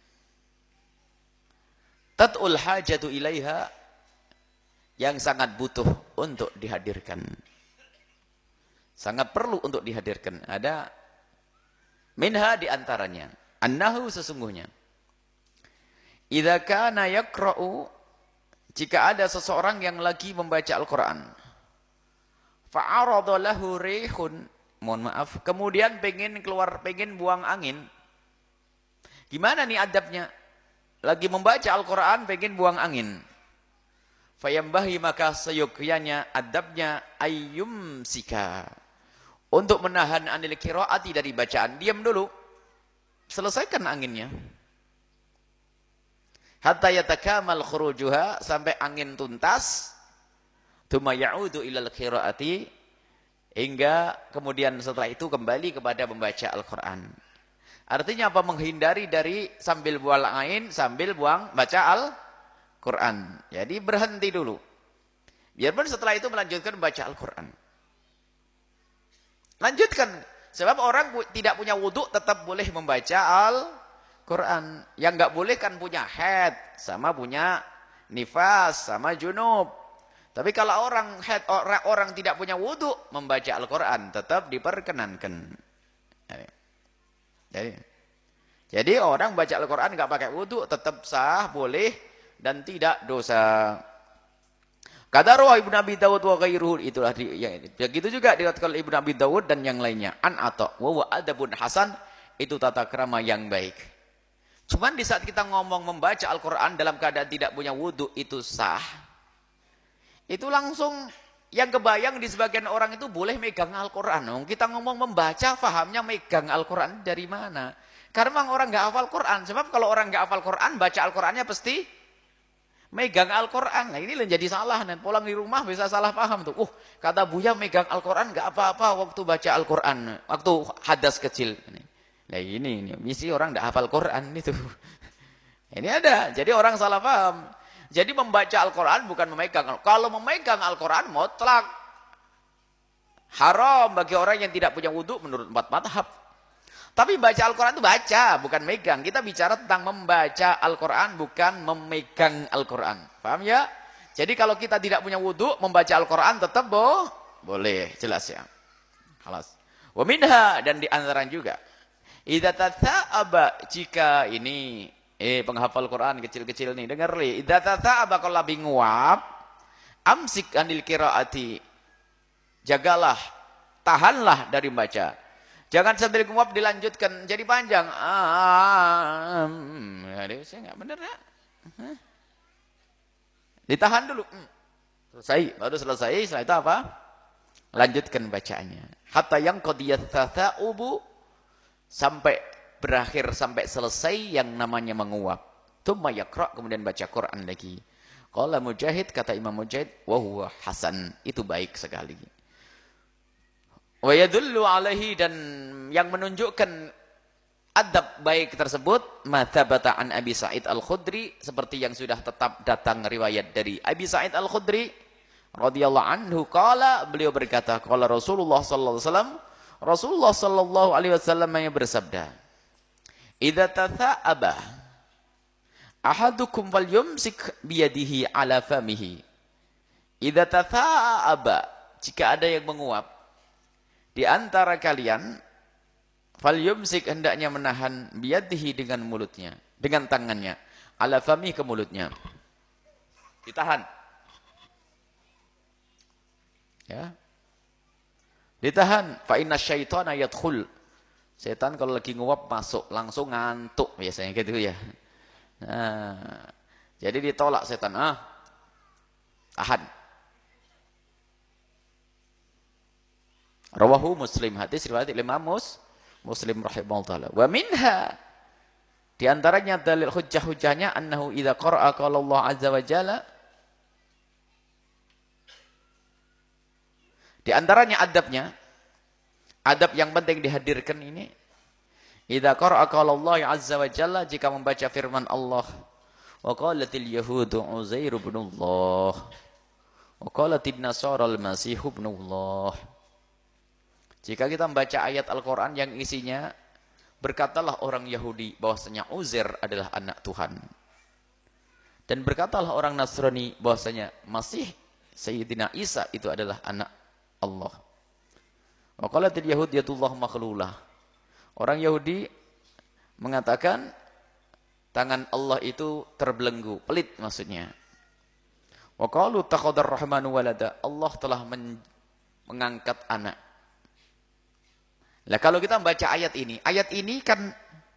tat'ul hajatu ilaiha, yang sangat butuh untuk dihadirkan, sangat perlu untuk dihadirkan. Ada minha, diantaranya, annahu, sesungguhnya, idza kana yaqra'u, jika ada seseorang yang lagi membaca Al-Quran, fa'arada lahu rihun, mohon maaf, kemudian pengen keluar, pengen buang angin. Gimana nih adabnya? Lagi membaca Al-Quran, pengen buang angin. Fayambahi, maka seyogyanya adabnya ayyum sika, untuk menahan anil qiraati, dari bacaan. Diam dulu, selesaikan anginnya. Hatta yatakamal khurujuha, sampai angin tuntas. Tsumma ya'udu ilal qiraati, hingga kemudian setelah itu kembali kepada membaca Al-Quran. Artinya apa? Menghindari dari sambil buang angin, sambil buang baca Al-Quran. Jadi berhenti dulu. Biarpun setelah itu melanjutkan baca Al-Quran. Lanjutkan. Sebab orang tidak punya wudhu tetap boleh membaca Al-Quran. Yang nggak boleh kan punya haid, sama punya nifas, sama junub. Tapi kalau orang haid, orang, orang tidak punya wudhu, membaca Al-Quran tetap diperkenankan. Jadi, jadi orang baca Al-Quran nggak pakai wudhu tetap sah, boleh, dan tidak dosa. Kata Rawah Ibnu Abi Dawud wa ghairuhu, itulah di, yang ini. Begitu juga diriwayatkan oleh Ibnu Abi Dawud dan yang lainnya. An Atha wa huwa adabun hasan, itu tata krama yang baik. Cuman di saat kita ngomong membaca Al-Quran dalam keadaan tidak punya wudhu itu sah. Itu langsung yang kebayang di sebagian orang itu boleh megang Al-Quran. Kita ngomong membaca, fahamnya megang Al-Quran dari mana? Karena memang orang nggak hafal Quran. Sebab kalau orang nggak hafal Quran, baca Al-Qurannya pasti megang Al-Quran. Nah ini jadi salah. Dan pulang di rumah bisa salah paham tuh. Uh, kata Buya megang Al-Quran nggak apa-apa waktu baca Al-Quran, waktu hadas kecil. Nah ini, ini misi orang nggak hafal Quran itu. Ini ada. Jadi orang salah paham. Jadi membaca Al-Quran bukan memegang. Kalau memegang Al-Quran mutlak haram bagi orang yang tidak punya wudhu menurut empat mazhab. Tapi baca Al-Quran itu baca, bukan megang. Kita bicara tentang membaca Al-Quran, bukan memegang Al-Quran. Paham ya? Jadi kalau kita tidak punya wudhu, membaca Al-Quran tetap boh, boleh. Jelas ya? Halas. Wa minha, dan di antaranya juga. Idza tata'aba, jika ini Eh penghafal Quran kecil-kecil nih, dengar li. Idza tata'aba, kalau lagi nguap, amsik anil qiraati. Jagalah, tahanlah dari membaca. Jangan sambil nguap dilanjutkan jadi panjang. Ah, hmm, saya enggak benar ya. Huh? Ditahan dulu. Hmm. Selesai, baru selesai, setelah itu apa? Lanjutkan bacaannya. Hatta yang qadiyat tata'ubu, sampai berakhir, sampai selesai yang namanya menguap. Tsumma yaqra, kemudian baca Quran lagi. Qala Mujahid, kata Imam Mujahid, wa huwa hasan, itu baik sekali. Wa yadullu alaihi, dan yang menunjukkan adab baik tersebut, ma thabata an Abi Sa'id Al-Khudri, seperti yang sudah tetap datang riwayat dari Abi Sa'id Al-Khudri radhiyallahu anhu, qala, beliau berkata, qala Rasulullah sallallahu alaihi wasallam, Rasulullah sallallahu alaihi wasallam yang bersabda, idza tatha'aba ahadukum falyumsik biyadihi ala famihi idza tatha'aba, jika ada yang menguap di antara kalian, falyumsik, hendaknya menahan biyadihi dengan mulutnya, dengan tangannya, ala fami, ke mulutnya. Ditahan. Ya. Ditahan, fa inna syaitana yadkhul. Setan kalau lagi nguap masuk, langsung ngantuk biasanya gitu ya. Nah, jadi ditolak setan, ah. Tahan. Rawahu Muslim, hadis riwayat Imam Mus, Muslim rahimahullah taala. Wa minha, di antaranya dalil hujjah-hujjahnya, annahu idza qara'a qala Allah azza wa jalla. Di antaranya adabnya, adab yang penting dihadirkan ini, idza qara'a qala Allah azza wa jalla, jika membaca firman Allah, wa qalatil yahudu Uzair ibn Allah, wa qalatin nasara al-masih ibn Allah. Jika kita membaca ayat Al-Qur'an yang isinya, berkatalah orang Yahudi bahwasanya Uzair adalah anak Tuhan. Dan berkatalah orang Nasrani bahwasanya Masih Sayyidina Isa itu adalah anak Allah. Wa qalatil yahud yadullah makhlulah. Orang Yahudi mengatakan tangan Allah itu terbelenggu, pelit maksudnya. Wa qalu takhadar rahmanu walada, Allah telah men mengangkat anak. Lah kalau kita membaca ayat ini, ayat ini kan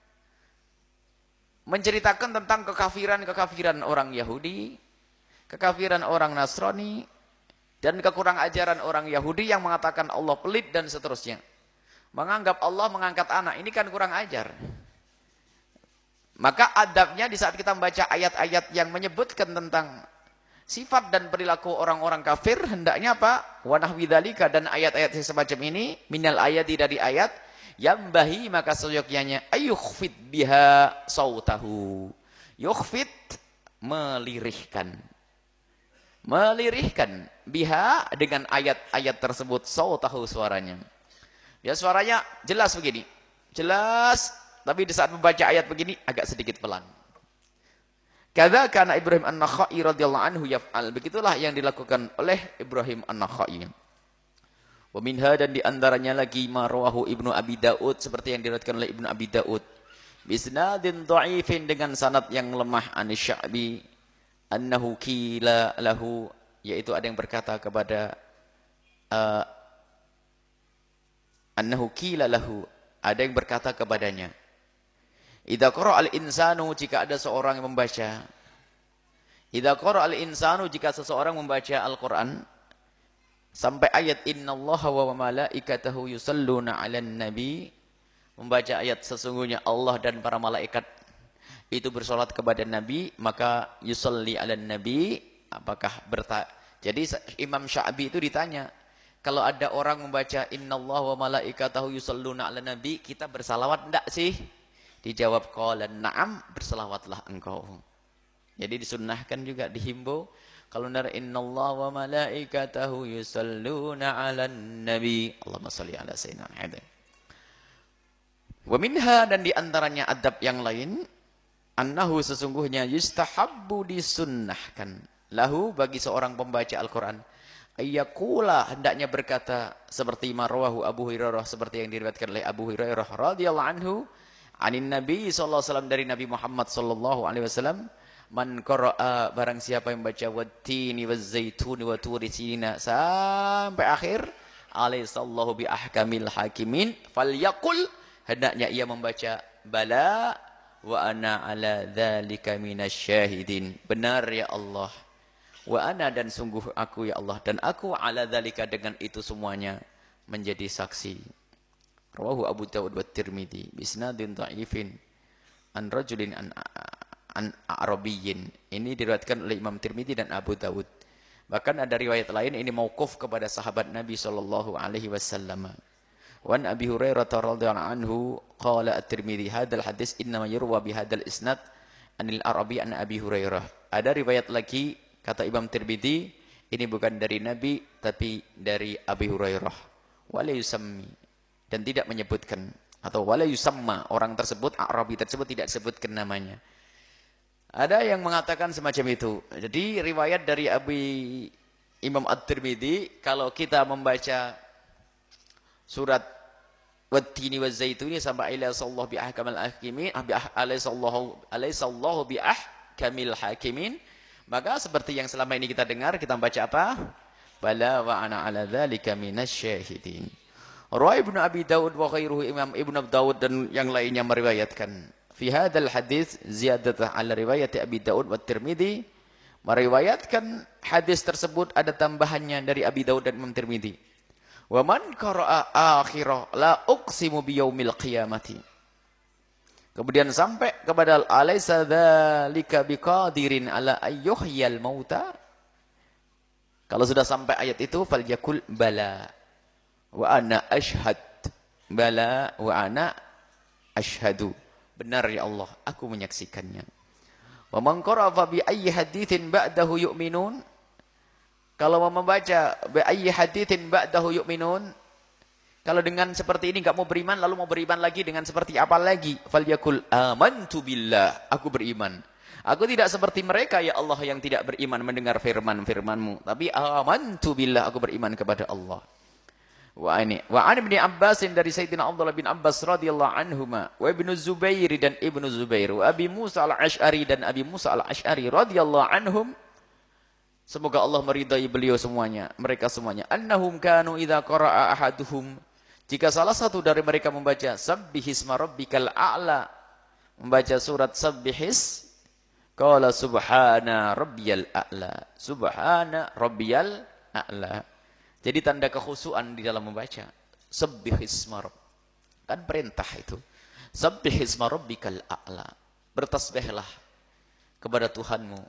menceritakan tentang kekafiran-kekafiran orang Yahudi, kekafiran orang Nasrani, dan kekurang ajaran orang Yahudi yang mengatakan Allah pelit dan seterusnya. Menganggap Allah mengangkat anak, ini kan kurang ajar. Maka adabnya di saat kita membaca ayat-ayat yang menyebutkan tentang sifat dan perilaku orang-orang kafir, hendaknya apa? Wa nahwi dzalika, dan ayat-ayat semacam ini, minal ayati, dari ayat, yambahi, maka seyogyanya ayukhfit biha sautahu. Yukhfit, melirihkan. Melirihkan biha, dengan ayat-ayat tersebut, sautahu, suaranya. Ya, suaranya jelas begini. Jelas, tapi di saat membaca ayat begini agak sedikit pelan. Kadza kana Ibrahim An-Nakhai radhiyallahu anhu yaf'al. Begitulah yang dilakukan oleh Ibrahim An-Nakhai. Wa minha, dan di antaranya lagi marwahu Ibnu Abi Daud, seperti yang diriwayatkan oleh Ibnu Abi Daud. Bisnadin dha'ifin, dengan sanad yang lemah, an Sya'bi annahu qila lahu, yaitu ada yang berkata kepada uh, annahu qila lahu, ada yang berkata kepadanya, idza qara'al insanu, jika ada seorang yang membaca, idza qara'al insanu, jika seseorang membaca Al-Qur'an sampai ayat innallaha wa malaikatahu yusalluna 'alan nabi, membaca ayat sesungguhnya Allah dan para malaikat itu bersolat kepada Nabi, maka yusalli 'alan nabi, apakah berta jadi Imam Sya'bi itu ditanya, kalau ada orang membaca innallaha wa malaikatahu yusalluna 'alan nabi, kita bersalawat enggak sih? Dijawab qala na'am, berselawatlah engkau. Jadi disunnahkan juga, dihimbau, kalau benar innallaha wa malaikatahu yusalluna 'alan nabi, Allahumma shalli 'ala sayyidina Muhammad. Wa minha, dan di antaranya adab yang lain, annahu, sesungguhnya, yustahabbu, disunnahkan, lahu, bagi seorang pembaca Al-Quran, ayyakula, hendaknya berkata, seperti marwahu Abu Hurairah, seperti yang diriwayatkan oleh Abu Hurairah radhiyallahu anhu, anin Nabi sallallahu alaihi wasallam, dari Nabi Muhammad sallallahu alaihi wasallam, man qara'a, barang siapa yang baca wattini wazzaituni wa turi sina, sampai akhir, alaihissallahu bi ahkamil hakimin, falyaqul, hendaknya ia membaca bala wa ana ala dzalika minasyahidin, benar ya Allah, wa ana, dan sungguh aku ya Allah, dan aku ala dzalika, dengan itu semuanya menjadi saksi. Rawahu Abu Dawud wa Tirmidzi bisnadin dha'ifin an rajulin an an Arabiyyin. Ini diriwayatkan oleh Imam Tirmidzi dan Abu Dawud. Bahkan ada riwayat lain ini mauquf kepada sahabat Nabi sallallahu alaihi wasallam. Wan Abi Hurairah radhiyallahu anhu qala at-Tirmidzi hadzal hadis inna yurwa bi hadzal isnad anil Arabi an Abi Hurairah. Ada riwayat lagi kata Imam Tirmidzi, ini bukan dari Nabi tapi dari Abi Hurairah. Wala yusammi, dan tidak menyebutkan, atau wala yusamma, orang tersebut, Arabi tersebut tidak sebutkan namanya. Ada yang mengatakan semacam itu. Jadi riwayat dari Abi Imam At-Tirmidzi, kalau kita membaca surat Wat-tini waz-zaituni sampai alaysallahu bi ahkamil hakimin, alaysallahu alaysallahu bi ahkamil hakimin, maka seperti yang selama ini kita dengar, kita membaca apa? Bala wa ana ala dzalika minasyahidin. Rawi Ibnu Abi Daud wa ghairuhu, Imam Ibnu Daud dan yang lainnya meriwayatkan fi hadzal hadis ziyadatan ala riwayat Abi Daud wa Tirmidzi, meriwayatkan hadis tersebut ada tambahannya dari Abi Daud dan Imam Tirmidzi. Wa man qara'a akhirah la uqsimu biyaumil qiyamati. Kemudian sampai kepada alaysa dzalika biqadirin ala ayyuhyal mauta. Kalau sudah sampai ayat itu falyakul bala wa ana ashhad, bala wa ana ashhadu, benar ya Allah, aku menyaksikannya. Wa man qara'a bi ayyi haditsin ba'dahu yu'minun, kalau mau membaca bi ayyi haditsin ba'dahu yu'minun, kalau dengan seperti ini enggak mau beriman, lalu mau beriman lagi dengan seperti apa lagi? Falyakul amantu billah, aku beriman. Aku tidak seperti mereka ya Allah yang tidak beriman mendengar firman-firman-Mu, tapi amantu billah, aku beriman kepada Allah. Wa ini wa an Ibnu Abbas, dari Sayyidina Abdullah bin Abbas radhiyallahu anhuma, wa Ibnu Zubair dan Ibnu Zubair, wa Abi Musa al-Asy'ari dan Abi Musa al-Asy'ari radhiyallahu anhum, semoga Allah meridai beliau semuanya, mereka semuanya, annahum kanu idza qara'a ahaduhum, jika salah satu dari mereka membaca sabbihisma rabbikal a'la, membaca surat sabbihis, qala subhana rabbiyal a'la, subhana rabbiyal a'la. Jadi tanda kekhusyuan di dalam membaca sabbihisma rabb, kan perintah itu, sabbihisma rabbikal a'la, bertasbihlah kepada Tuhanmu,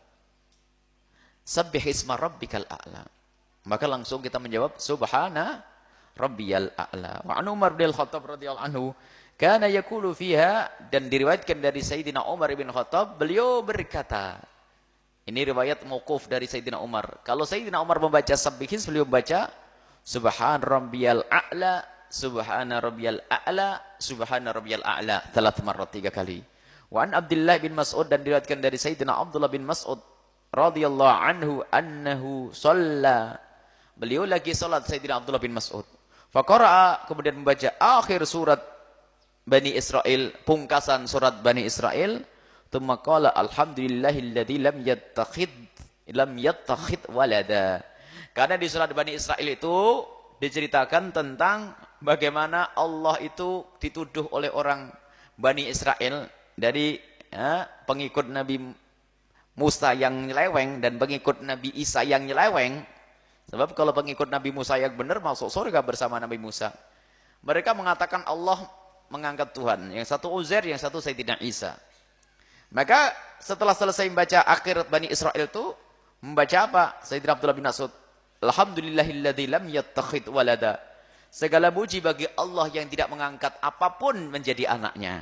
sabbihisma rabbikal a'la. Maka langsung kita menjawab subhana rabbiyal a'la. Wa an Umar bin Khattab radhiyallahu anhu kana yaqulu fiha, dan diriwayatkan dari Sayyidina Umar bin Khattab, beliau berkata, ini riwayat mauquf dari Sayyidina Umar, kalau Sayyidina Umar membaca sabbihis, beliau membaca subhan rabbiyal a'la, subhana rabbiyal a'la, subhana rabbiyal a'la, thalath marrat, tiga kali. Wa an Abdullah bin Mas'ud, dan diriwayatkan dari Sayyidina Abdullah bin Mas'ud radhiyallahu anhu annahu shalla, beliau lagi salat Sayyidina Abdullah bin Mas'ud, faqara'a, kemudian membaca akhir surat Bani Israel, pungkasan surat Bani Israel, thumma qala alhamdulillahilladzi lam yattakhid lam yattakhid walada. Karena di surat Bani Israel itu diceritakan tentang bagaimana Allah itu dituduh oleh orang Bani Israel dari ya, pengikut Nabi Musa yang nyeleweng dan pengikut Nabi Isa yang nyeleweng. Sebab kalau pengikut Nabi Musa yang benar masuk surga bersama Nabi Musa. Mereka mengatakan Allah mengangkat Tuhan. Yang satu Uzair, yang satu Sayyidina Isa. Maka setelah selesai membaca akhir Bani Israel itu, membaca apa? Sayyidina Abdullah bin Mas'ud, alhamdulillahilladzi lam yattakhid walada, segala puji bagi Allah yang tidak mengangkat apapun menjadi anaknya.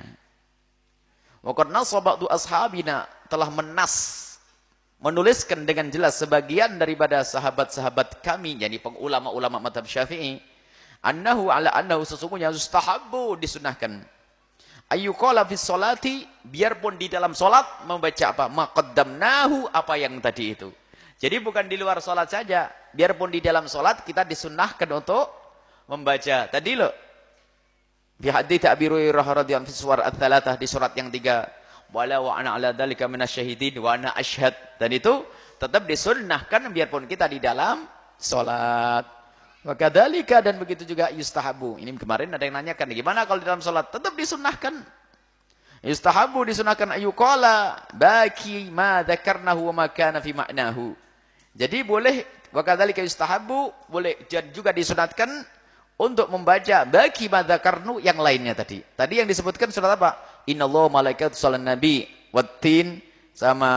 Wa qad nasaba ba'du ashabina, telah menas, menuliskan dengan jelas sebagian daripada sahabat-sahabat kami, yakni ulama-ulama mazhab Syafi'i, annahu ala annahu, sesungguhnya yustahabbu, disunahkan, ayyuqala fi sholati, biarpun di dalam salat membaca apa? Maqaddamnahu, apa yang tadi itu. Jadi bukan di luar salat saja, biarpun di dalam salat kita disunahkan untuk membaca. Tadi loh, fi hadits Abi Hurairah radhiyallahu anhu fi suwar ats-tsalatsah, di surat yang tiga, wala wa ana ala dzalika minasyahidin wa ana asyhad, dan itu tetap disunnahkan biarpun kita di dalam salat. Wa kadzalika, dan begitu juga yustahabu. Ini kemarin ada yang nanyakan, gimana kalau di dalam salat? Tetap disunnahkan. Yustahabu, disunnahkan, ayyuqala baki ma dzakarnahu wa ma kana fi ma'nahu. Jadi boleh, wa kadzalika yustahabu, boleh juga disunatkan untuk membaca baki ma dzakarnu yang lainnya tadi. Tadi yang disebutkan surat apa? Innallaha malaikatu salan nabi wat-tin sama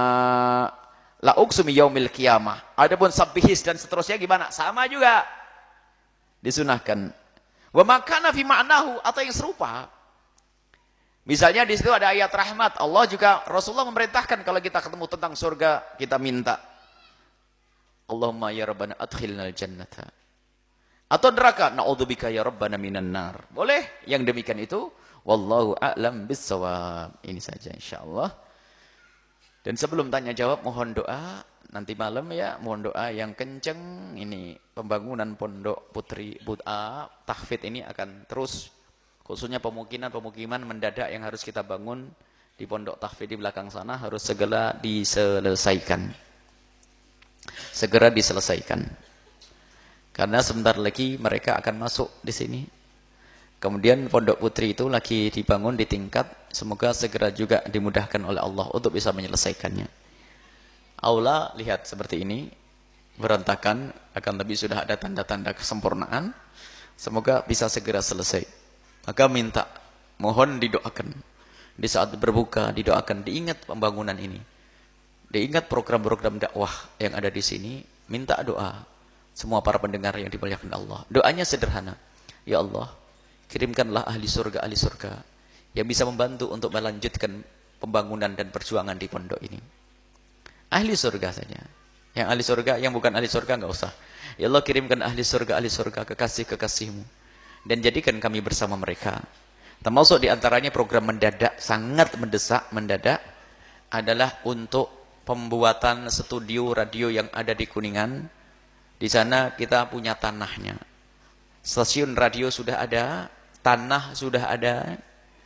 la uqsumi yaumil qiyamah. Adapun sabbihis dan seterusnya gimana? Sama juga disunahkan. Wa makana fi ma'nahu, atau yang serupa. Misalnya di situ ada ayat rahmat. Allah juga, Rasulullah memerintahkan kalau kita ketemu tentang surga, kita minta, Allahumma ya Rabbana adkhilnal jannata. Atau neraka, na'udzubika ya Rabbana minan nar. Boleh yang demikian itu. Wallahu a'lam bissawab. Ini saja insyaallah. Dan sebelum tanya jawab mohon doa. nanti malam ya mohon doa yang kenceng. Ini pembangunan pondok putri Buddha tahfidz ini akan terus, khususnya pemukiman-pemukiman mendadak yang harus kita bangun di pondok tahfidz di belakang sana harus segera diselesaikan. Segera diselesaikan. Karena sebentar lagi mereka akan masuk di sini. Kemudian pondok putri itu lagi dibangun di tingkat, semoga segera juga dimudahkan oleh Allah untuk bisa menyelesaikannya. Aula lihat seperti ini, berantakan, akan tapi sudah ada tanda-tanda kesempurnaan. Semoga bisa segera selesai. Maka minta, mohon didoakan. Di saat berbuka didoakan, diingat pembangunan ini. Diingat program-program dakwah yang ada di sini, minta doa. Semua para pendengar yang dimuliakan Allah. Doanya sederhana. Ya Allah, kirimkanlah ahli surga, ahli surga yang bisa membantu untuk melanjutkan pembangunan dan perjuangan di pondok ini. Ahli surga saja. Yang ahli surga, yang bukan ahli surga enggak usah. Ya Allah, kirimkan ahli surga, ahli surga, kekasih-kekasihmu. Dan jadikan kami bersama mereka. Termasuk diantaranya program mendadak, sangat mendesak, mendadak, adalah untuk pembuatan studio radio yang ada di Kuningan. Di sana kita punya tanahnya. Stasiun radio sudah ada, tanah sudah ada,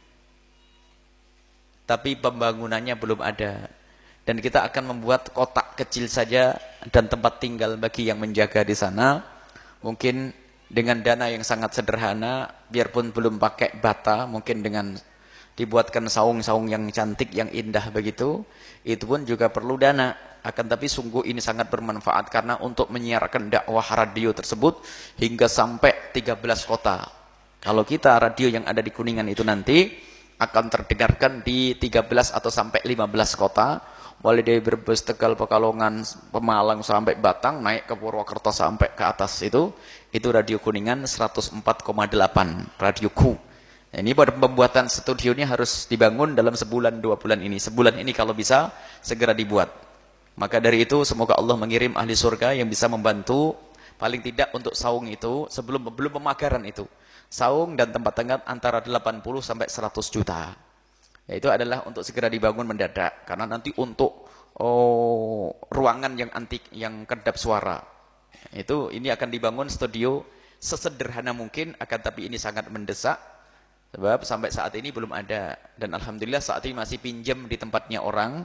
tapi pembangunannya belum ada. Dan kita akan membuat kotak kecil saja dan tempat tinggal bagi yang menjaga di sana. Mungkin dengan dana yang sangat sederhana, biarpun belum pakai bata, mungkin dengan dibuatkan saung-saung yang cantik, yang indah begitu, itu pun juga perlu dana. Akan tapi sungguh ini sangat bermanfaat karena untuk menyiarkan dakwah radio tersebut hingga sampai tiga belas kota. Kalau kita radio yang ada di Kuningan itu nanti akan terdengarkan di tiga belas atau sampai lima belas kota, mulai dari Brebes, Tegal, Pekalongan, Pemalang sampai Batang, naik ke Purwokerto sampai ke atas itu, itu radio Kuningan seratus empat koma delapan, radioku. Nah, ini pembuatan studionya harus dibangun dalam sebulan dua bulan ini. Sebulan ini kalau bisa segera dibuat. Maka dari itu semoga Allah mengirim ahli surga yang bisa membantu paling tidak untuk saung itu sebelum belum pemagaran itu. Saung dan tempat tengah antara delapan puluh sampai seratus juta. Itu adalah untuk segera dibangun mendadak karena nanti untuk oh, ruangan yang antik yang kedap suara. Itu ini akan dibangun studio sesederhana mungkin, akan tapi ini sangat mendesak. Sebab sampai saat ini belum ada, dan alhamdulillah saat ini masih pinjam di tempatnya orang.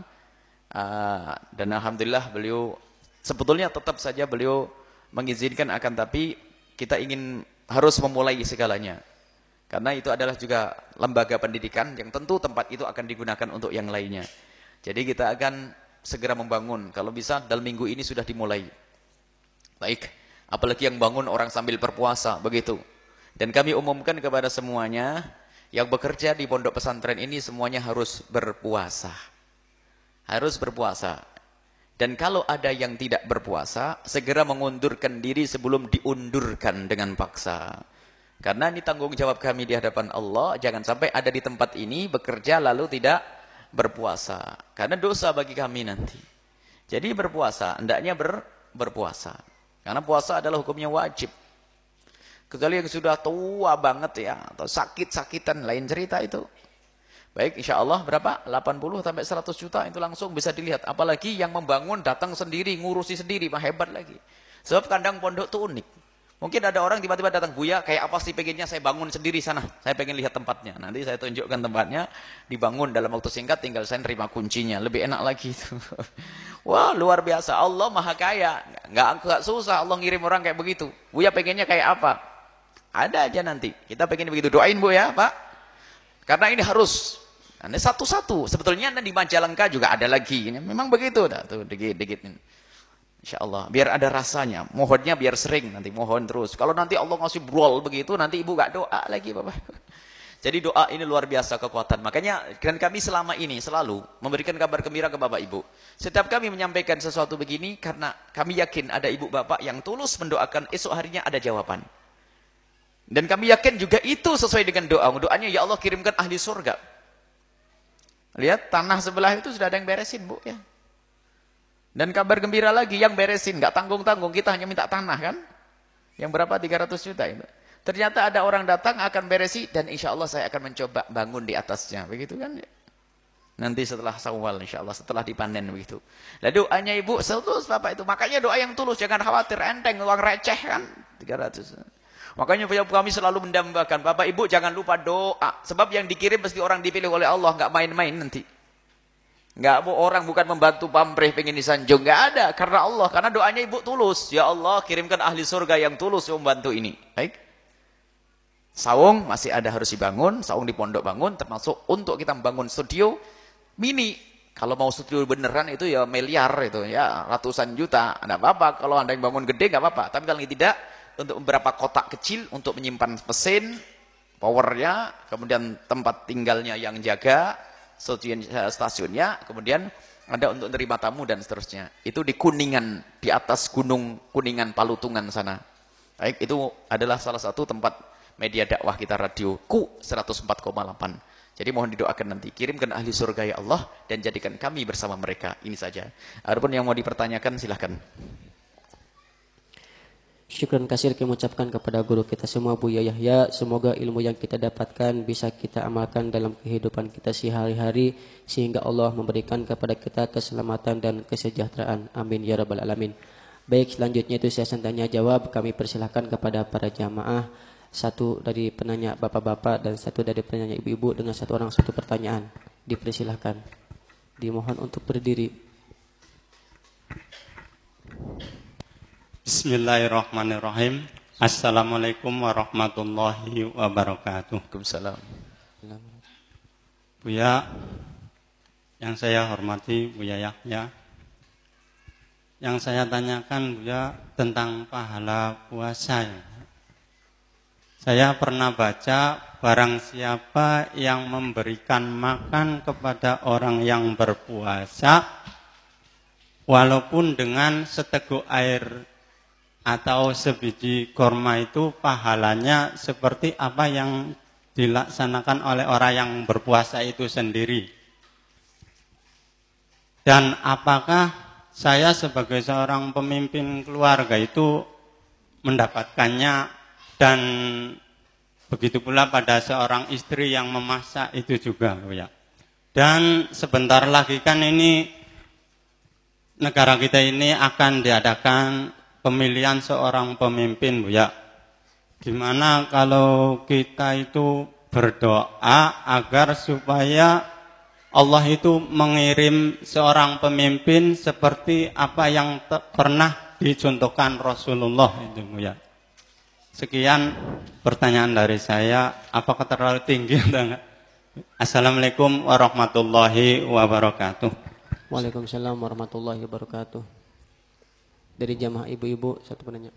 Uh, dan alhamdulillah beliau sebetulnya tetap saja beliau mengizinkan, akan tapi kita ingin harus memulai segalanya karena itu adalah juga lembaga pendidikan yang tentu tempat itu akan digunakan untuk yang lainnya. Jadi kita akan segera membangun, kalau bisa dalam minggu ini sudah dimulai. Baik, apalagi yang bangun orang sambil berpuasa begitu. Dan kami umumkan kepada semuanya yang bekerja di pondok pesantren ini semuanya harus berpuasa. Harus berpuasa. Dan kalau ada yang tidak berpuasa, segera mengundurkan diri sebelum diundurkan dengan paksa. Karena ini tanggung jawab kami di hadapan Allah, jangan sampai ada di tempat ini bekerja lalu tidak berpuasa. Karena dosa bagi kami nanti. Jadi berpuasa, hendaknya ber, berpuasa. Karena puasa adalah hukumnya wajib. Kecuali yang sudah tua banget ya, atau sakit-sakitan, lain cerita itu. Baik, insya Allah berapa? delapan puluh sampai seratus juta itu langsung bisa dilihat. Apalagi yang membangun datang sendiri, ngurusi sendiri, mah hebat lagi. Sebab kandang pondok itu unik. Mungkin ada orang tiba-tiba datang, Buya, kayak apa sih pengennya saya bangun sendiri sana. Saya pengen lihat tempatnya. Nanti saya tunjukkan tempatnya, dibangun dalam waktu singkat, tinggal saya nerima kuncinya. Lebih enak lagi itu. Wah, luar biasa. Allah maha kaya. Nggak, nggak susah Allah ngirim orang kayak begitu. Buya pengennya kayak apa? Ada aja nanti. Kita pengen begitu. Doain Bu ya, Pak. Karena ini harus. Ini satu-satu. Sebetulnya di Majalengka juga ada lagi. Ini memang begitu. Dah, tuh, dikit-dikit. Insya Allah. Biar ada rasanya. Mohonnya biar sering. Nanti mohon terus. Kalau nanti Allah ngasih brol begitu, nanti ibu gak doa lagi, Bapak. Jadi doa ini luar biasa kekuatan. Makanya dan kami selama ini selalu memberikan kabar gembira ke Bapak Ibu. Setiap kami menyampaikan sesuatu begini, karena kami yakin ada ibu bapak yang tulus mendoakan esok harinya ada jawaban. Dan kami yakin juga itu sesuai dengan doa. Doanya, ya Allah kirimkan ahli surga. Lihat, tanah sebelah itu sudah ada yang beresin, Bu, ya. Dan kabar gembira lagi, yang beresin, nggak tanggung-tanggung, kita hanya minta tanah, kan? Yang berapa? tiga ratus juta itu. Ternyata ada orang datang akan beresi, dan insya Allah saya akan mencoba bangun di atasnya, begitu kan? Nanti setelah Syawal insyaallah, setelah dipanen begitu. Lah doanya ibu tulus Bapak itu. Makanya doa yang tulus, jangan khawatir enteng uang receh kan tiga ratus. Makanya kami selalu mendambakan Bapak Ibu jangan lupa doa. Sebab yang dikirim pasti orang dipilih oleh Allah, enggak main-main nanti. Enggak orang bukan membantu pamrih pengen disanjung, enggak ada, karena Allah, karena doanya ibu tulus. Ya Allah, kirimkan ahli surga yang tulus membantu ini. Baik. Saung masih ada harus dibangun, saung di pondok bangun, termasuk untuk kita membangun studio mini. Kalau mau studio beneran itu ya miliar itu ya, ratusan juta. Enggak apa-apa kalau Anda yang bangun gede enggak apa-apa, tapi kalau tidak untuk beberapa kotak kecil untuk menyimpan mesin, powernya, kemudian tempat tinggalnya yang jaga, stasiunnya, kemudian ada untuk menerima tamu dan seterusnya. Itu di Kuningan, di atas gunung Kuningan Palutungan sana. Baik, itu adalah salah satu tempat media dakwah kita radio Ku seratus empat koma delapan. Jadi mohon didoakan nanti, kirimkan ahli surga ya Allah dan jadikan kami bersama mereka. Ini saja. Adapun yang mau dipertanyakan silahkan. Syukran kasir kami ucapkan kepada guru kita semua Buya Yahya. Semoga ilmu yang kita dapatkan bisa kita amalkan dalam kehidupan kita sehari-hari sehingga Allah memberikan kepada kita keselamatan dan kesejahteraan. Amin ya rabbal alamin. Baik, selanjutnya itu saya tanya jawab. Kami persilahkan kepada para jamaah, satu dari penanya bapak-bapak dan satu dari penanya ibu-ibu dengan satu orang satu pertanyaan. Dipersilahkan. Dimohon untuk berdiri. Bismillahirrahmanirrahim. Assalamualaikum warahmatullahi wabarakatuh. Waalaikumsalam. Buya, yang saya hormati Buya Yahya, yang saya tanyakan Buya tentang pahala puasa. Saya pernah baca barang siapa yang memberikan makan kepada orang yang berpuasa walaupun dengan seteguk air atau sebiji korma itu pahalanya seperti apa yang dilaksanakan oleh orang yang berpuasa itu sendiri. Dan apakah saya sebagai seorang pemimpin keluarga itu mendapatkannya, dan begitu pula pada seorang istri yang memasak itu juga, ya. Dan sebentar lagi kan ini negara kita ini akan diadakan pemilihan seorang pemimpin, Bu ya. Gimana kalau kita itu berdoa agar supaya Allah itu mengirim seorang pemimpin seperti apa yang pernah dicontohkan Rasulullah itu, Bu ya. Sekian pertanyaan dari saya. Apakah terlalu tinggi atau enggak? Assalamualaikum warahmatullahi wabarakatuh. Waalaikumsalam warahmatullahi wabarakatuh. Dari jamaah ibu-ibu satu penanya.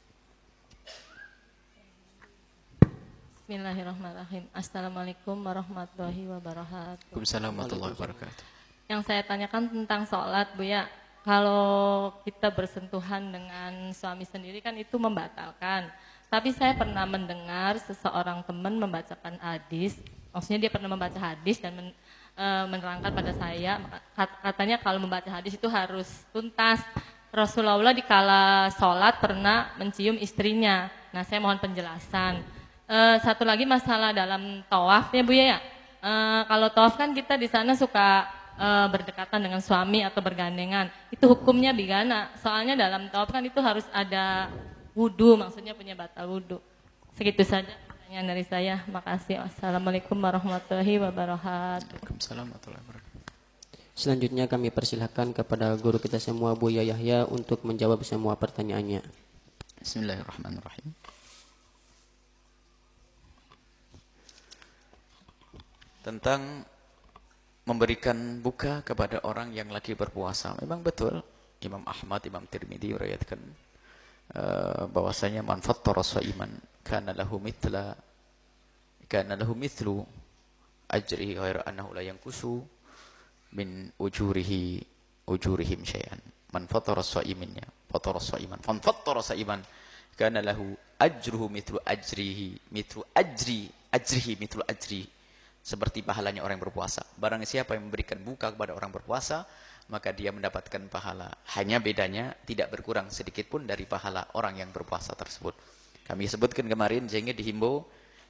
Bismillahirrahmanirrahim. Assalamualaikum warahmatullahi wabarakatuh. Waalaikumsalam warahmatullahi wabarakatuh. Yang saya tanyakan tentang sholat, Bu ya. Kalau kita bersentuhan dengan suami sendiri kan itu membatalkan. Tapi saya pernah mendengar seseorang teman membacakan hadis. Maksudnya dia pernah membaca hadis dan men, e, menerangkan pada saya. Katanya kalau membaca hadis itu harus tuntas. Rasulullah dikala sholat pernah mencium istrinya. Nah, saya mohon penjelasan. E, satu lagi masalah dalam tawaf ya Bu ya. E, kalau tawaf kan kita di sana suka e, berdekatan dengan suami atau bergandengan. Itu hukumnya bigana. Soalnya dalam tawaf kan itu harus ada wudu, maksudnya punya batal wudu. Segitu saja pertanyaan dari saya. Makasih. Wassalamualaikum warahmatullahi wabarakatuh. Waalaikumsalam warahmatullahi wabarakatuh. Selanjutnya kami persilahkan kepada guru kita semua Buya Yahya untuk menjawab semua pertanyaannya. Bismillahirrahmanirrahim. Tentang memberikan buka kepada orang yang lagi berpuasa. Memang betul Imam Ahmad, Imam Tirmidzi meriwayatkan uh, bahwasanya man fattara shaiman kana lahu mithla kana lahu mithlu ajri ghairu annahu la yanqusu min ujurihi ujurihim syai'an. Man fattara shaiminnya fattara shaiman fan fattara shaiman kana lahu ajruhu mithlu ajrihi mithlu ajri ajrihi mithlu ajri, seperti pahalanya orang yang berpuasa. Barang siapa yang memberikan buka kepada orang berpuasa, maka dia mendapatkan pahala. Hanya bedanya tidak berkurang sedikit pun dari pahala orang yang berpuasa tersebut. Kami sebutkan kemarin sehingga dihimbau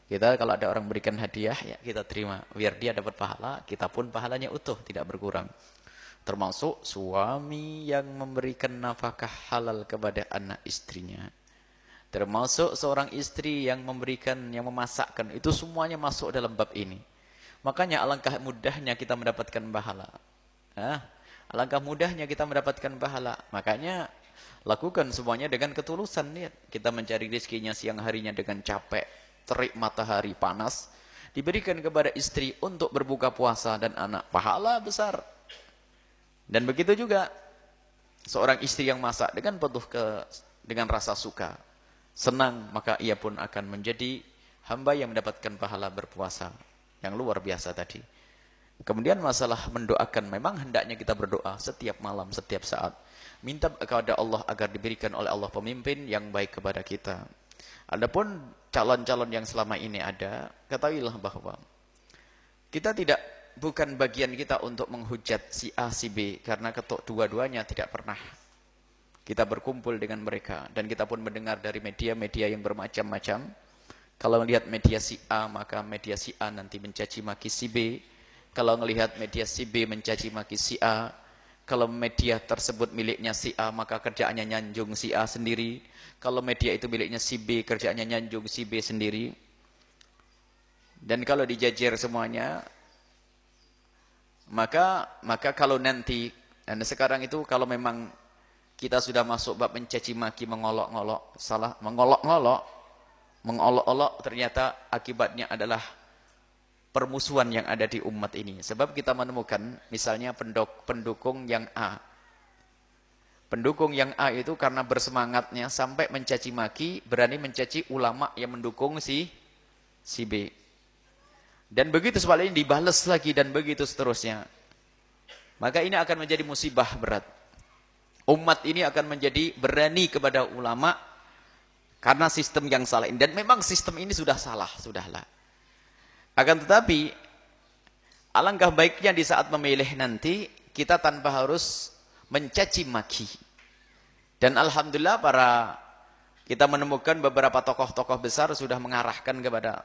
Kita kalau ada orang berikan hadiah, ya kita terima. Biar dia dapat pahala, kita pun pahalanya utuh, tidak berkurang. Termasuk suami yang memberikan nafkah halal kepada anak istrinya. Termasuk seorang istri yang memberikan, yang memasakkan. Itu semuanya masuk dalam bab ini. Makanya alangkah mudahnya kita mendapatkan pahala. Nah, alangkah mudahnya kita mendapatkan pahala. Makanya lakukan semuanya dengan ketulusan. Lihat, kita mencari rezekinya siang harinya dengan capek, terik matahari panas, diberikan kepada istri untuk berbuka puasa dan anak, pahala besar. Dan begitu juga seorang istri yang masak dengan penuh ke dengan rasa suka, senang, maka ia pun akan menjadi hamba yang mendapatkan pahala berpuasa yang luar biasa tadi. Kemudian masalah mendoakan, memang hendaknya kita berdoa setiap malam, setiap saat, minta kepada Allah agar diberikan oleh Allah pemimpin yang baik kepada kita. Adapun calon-calon yang selama ini ada, ketahuilah bahwa kita tidak, bukan bagian kita untuk menghujat si A, si B, karena ketok dua-duanya tidak pernah kita berkumpul dengan mereka. Dan kita pun mendengar dari media-media yang bermacam-macam. Kalau melihat media si A, maka media si A nanti mencaci maki si B. Kalau melihat media si B mencaci maki si A, kalau media tersebut miliknya si A, maka kerjaannya nyanjung si A sendiri. Kalau media itu miliknya si B, kerjaannya nyanjung si B sendiri. Dan kalau dijajar semuanya, maka maka kalau nanti, dan sekarang itu kalau memang kita sudah masuk bab mencaci maki, mengolok-ngolok, salah, mengolok-ngolok, mengolok-olok, ternyata akibatnya adalah permusuhan yang ada di umat ini. Sebab kita menemukan misalnya penduk, pendukung yang A. Pendukung yang A itu karena bersemangatnya sampai mencaci maki, berani mencaci ulama yang mendukung si si B. Dan begitu sebaliknya dibalas lagi dan begitu seterusnya. Maka ini akan menjadi musibah berat. Umat ini akan menjadi berani kepada ulama karena sistem yang salah ini. Dan memang sistem ini sudah salah, sudahlah. Akan tetapi alangkah baiknya di saat memilih nanti kita tanpa harus mencaci maki. Dan alhamdulillah para kita menemukan beberapa tokoh-tokoh besar sudah mengarahkan kepada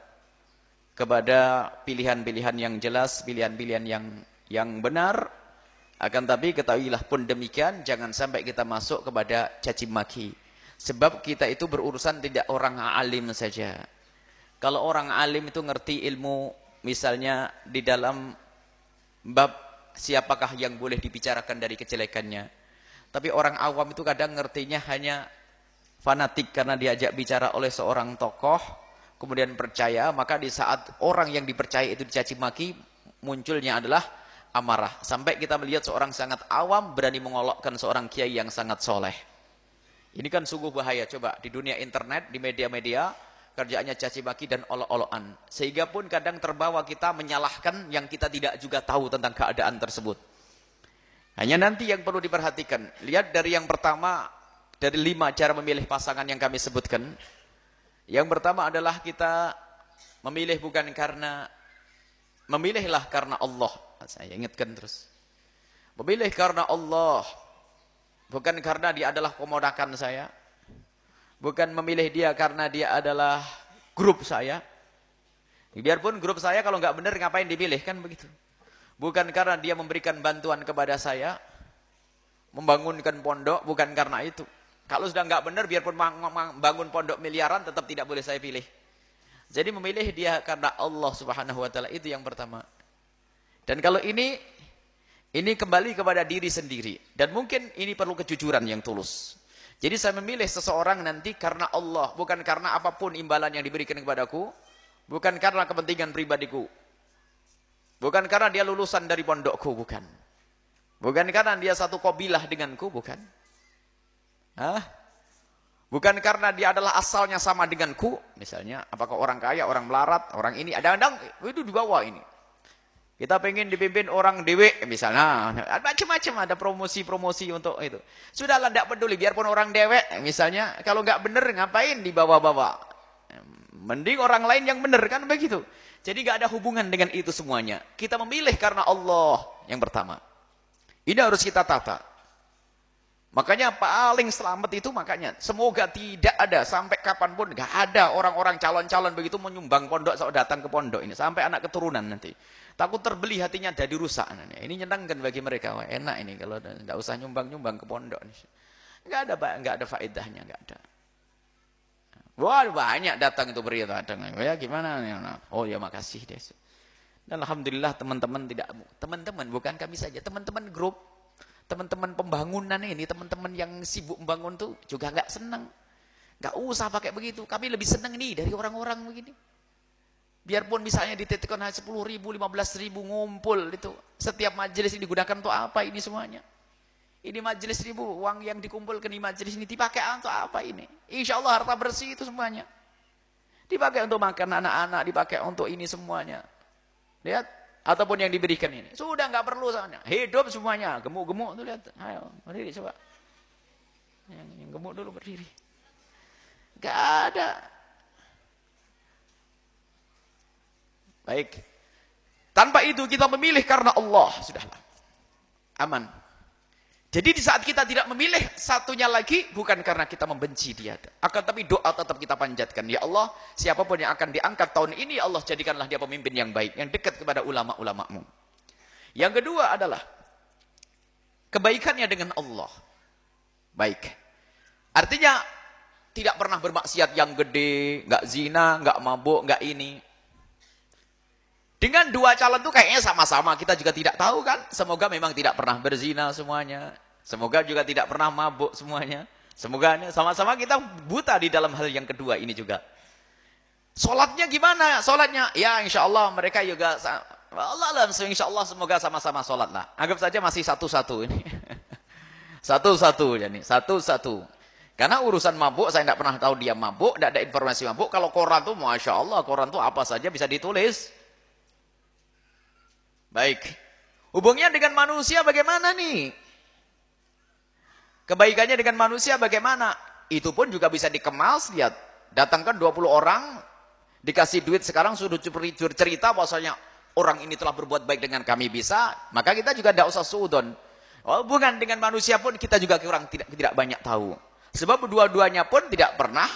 kepada pilihan-pilihan yang jelas, pilihan-pilihan yang yang benar. Akan tapi ketahuilah pun demikian, jangan sampai kita masuk kepada caci maki. Sebab kita itu berurusan tidak orang alim saja. Kalau orang alim itu ngerti ilmu, misalnya di dalam bab siapakah yang boleh dibicarakan dari kejelekannya. Tapi orang awam itu kadang ngertinya hanya fanatik karena diajak bicara oleh seorang tokoh, kemudian percaya, maka di saat orang yang dipercaya itu dicaci maki, munculnya adalah amarah. Sampai kita melihat seorang sangat awam berani mengolokkan seorang kiai yang sangat soleh. Ini kan sungguh bahaya. Coba di dunia internet, di media-media, kerjaannya caci maki dan olok-olokan. Sehingga pun kadang terbawa kita menyalahkan yang kita tidak juga tahu tentang keadaan tersebut. Hanya nanti yang perlu diperhatikan. Lihat dari yang pertama, dari lima cara memilih pasangan yang kami sebutkan. Yang pertama adalah kita memilih bukan karena, memilihlah karena Allah. Saya ingatkan terus. Memilih karena Allah. Bukan karena dia adalah keponakan saya. Bukan memilih dia karena dia adalah grup saya. Biarpun grup saya kalau nggak benar ngapain dipilih, kan begitu. Bukan karena dia memberikan bantuan kepada saya, membangunkan pondok, bukan karena itu. Kalau sudah nggak benar, biarpun bangun pondok miliaran, tetap tidak boleh saya pilih. Jadi memilih dia karena Allah Subhanahu Wa Taala itu yang pertama. Dan kalau ini, ini kembali kepada diri sendiri. Dan mungkin ini perlu kejujuran yang tulus. Jadi saya memilih seseorang nanti karena Allah, bukan karena apapun imbalan yang diberikan kepadaku, bukan karena kepentingan pribadiku, bukan karena dia lulusan dari pondokku, bukan. Bukan karena dia satu kabilah denganku, bukan. Hah? Bukan karena dia adalah asalnya sama denganku, misalnya, apakah orang kaya, orang melarat, orang ini, kadang-kadang itu di bawah ini. Kita pengen dipimpin orang dewek, misalnya, macam-macam ada promosi-promosi untuk itu. Sudahlah, tidak peduli, biarpun orang dewek, misalnya, kalau nggak benar, ngapain dibawa-bawa? Mending orang lain yang benar, kan begitu. Jadi nggak ada hubungan dengan itu semuanya. Kita memilih karena Allah yang pertama. Ini harus kita tata. Makanya paling selamat itu makanya semoga tidak ada sampai kapanpun nggak ada orang-orang calon-calon begitu menyumbang pondok atau datang ke pondok ini sampai anak keturunan nanti. Takut terbeli hatinya jadi rusak. Ini nyenangkan bagi mereka. Wah, enak ini kalau nggak usah nyumbang-nyumbang ke pondok. Nggak ada nggak ada faedahnya, nggak ada. Wah, banyak datang itu berita datang. Ya gimana? Oh ya makasih deh. Dan alhamdulillah teman-teman tidak teman-teman bukan kami saja, teman-teman grup, teman-teman pembangunan ini, teman-teman yang sibuk membangun tuh juga nggak senang. Nggak usah pakai begitu. Kami lebih senang nih dari orang-orang begini. Biarpun misalnya dititikkan hanya sepuluh ribu, lima belas ribu ngumpul itu. Setiap majelis ini digunakan untuk apa ini semuanya? Ini majelis ribu, uang yang dikumpulkan di majelis ini dipakai untuk apa ini? Insya Allah harta bersih itu semuanya. Dipakai untuk makan anak-anak, dipakai untuk ini semuanya. Lihat, ataupun yang diberikan ini. Sudah nggak perlu soalnya. Hidup semuanya, gemuk-gemuk tuh lihat. Ayo, berdiri coba. Yang, yang gemuk dulu berdiri. Nggak ada. Baik. Tanpa itu kita memilih karena Allah. Sudahlah. Aman. Jadi di saat kita tidak memilih satunya lagi bukan karena kita membenci dia. Akan tapi doa tetap kita panjatkan. Ya Allah, siapapun yang akan diangkat tahun ini, Allah jadikanlah dia pemimpin yang baik, yang dekat kepada ulama-ulamamu. Yang kedua adalah kebaikannya dengan Allah. Baik. Artinya tidak pernah bermaksiat yang gede, nggak zina, nggak mabuk, nggak ini. Dengan dua calon itu kayaknya sama-sama, kita juga tidak tahu kan. Semoga memang tidak pernah berzina semuanya. Semoga juga tidak pernah mabuk semuanya. Semoga sama-sama kita buta di dalam hal yang kedua ini juga. Sholatnya gimana? Sholatnya, ya insya Allah mereka juga, Allah alam, insya Allah semoga sama-sama sholat lah. Anggap saja masih satu-satu ini. Satu-satu, jadi satu-satu. Karena urusan mabuk, saya tidak pernah tahu dia mabuk, tidak ada informasi mabuk. Kalau koran tuh, Masya Allah, koran tuh apa saja bisa ditulis. Baik. Hubungnya dengan manusia bagaimana nih? Kebaikannya dengan manusia bagaimana? Itu pun juga bisa dikemas, lihat. Datangkan dua puluh orang, dikasih duit sekarang sudah cerita bahwasanya orang ini telah berbuat baik dengan kami bisa, maka kita juga tidak usah suudon. Hubungan dengan manusia pun kita juga kurang tidak, tidak banyak tahu. Sebab dua-duanya pun tidak pernah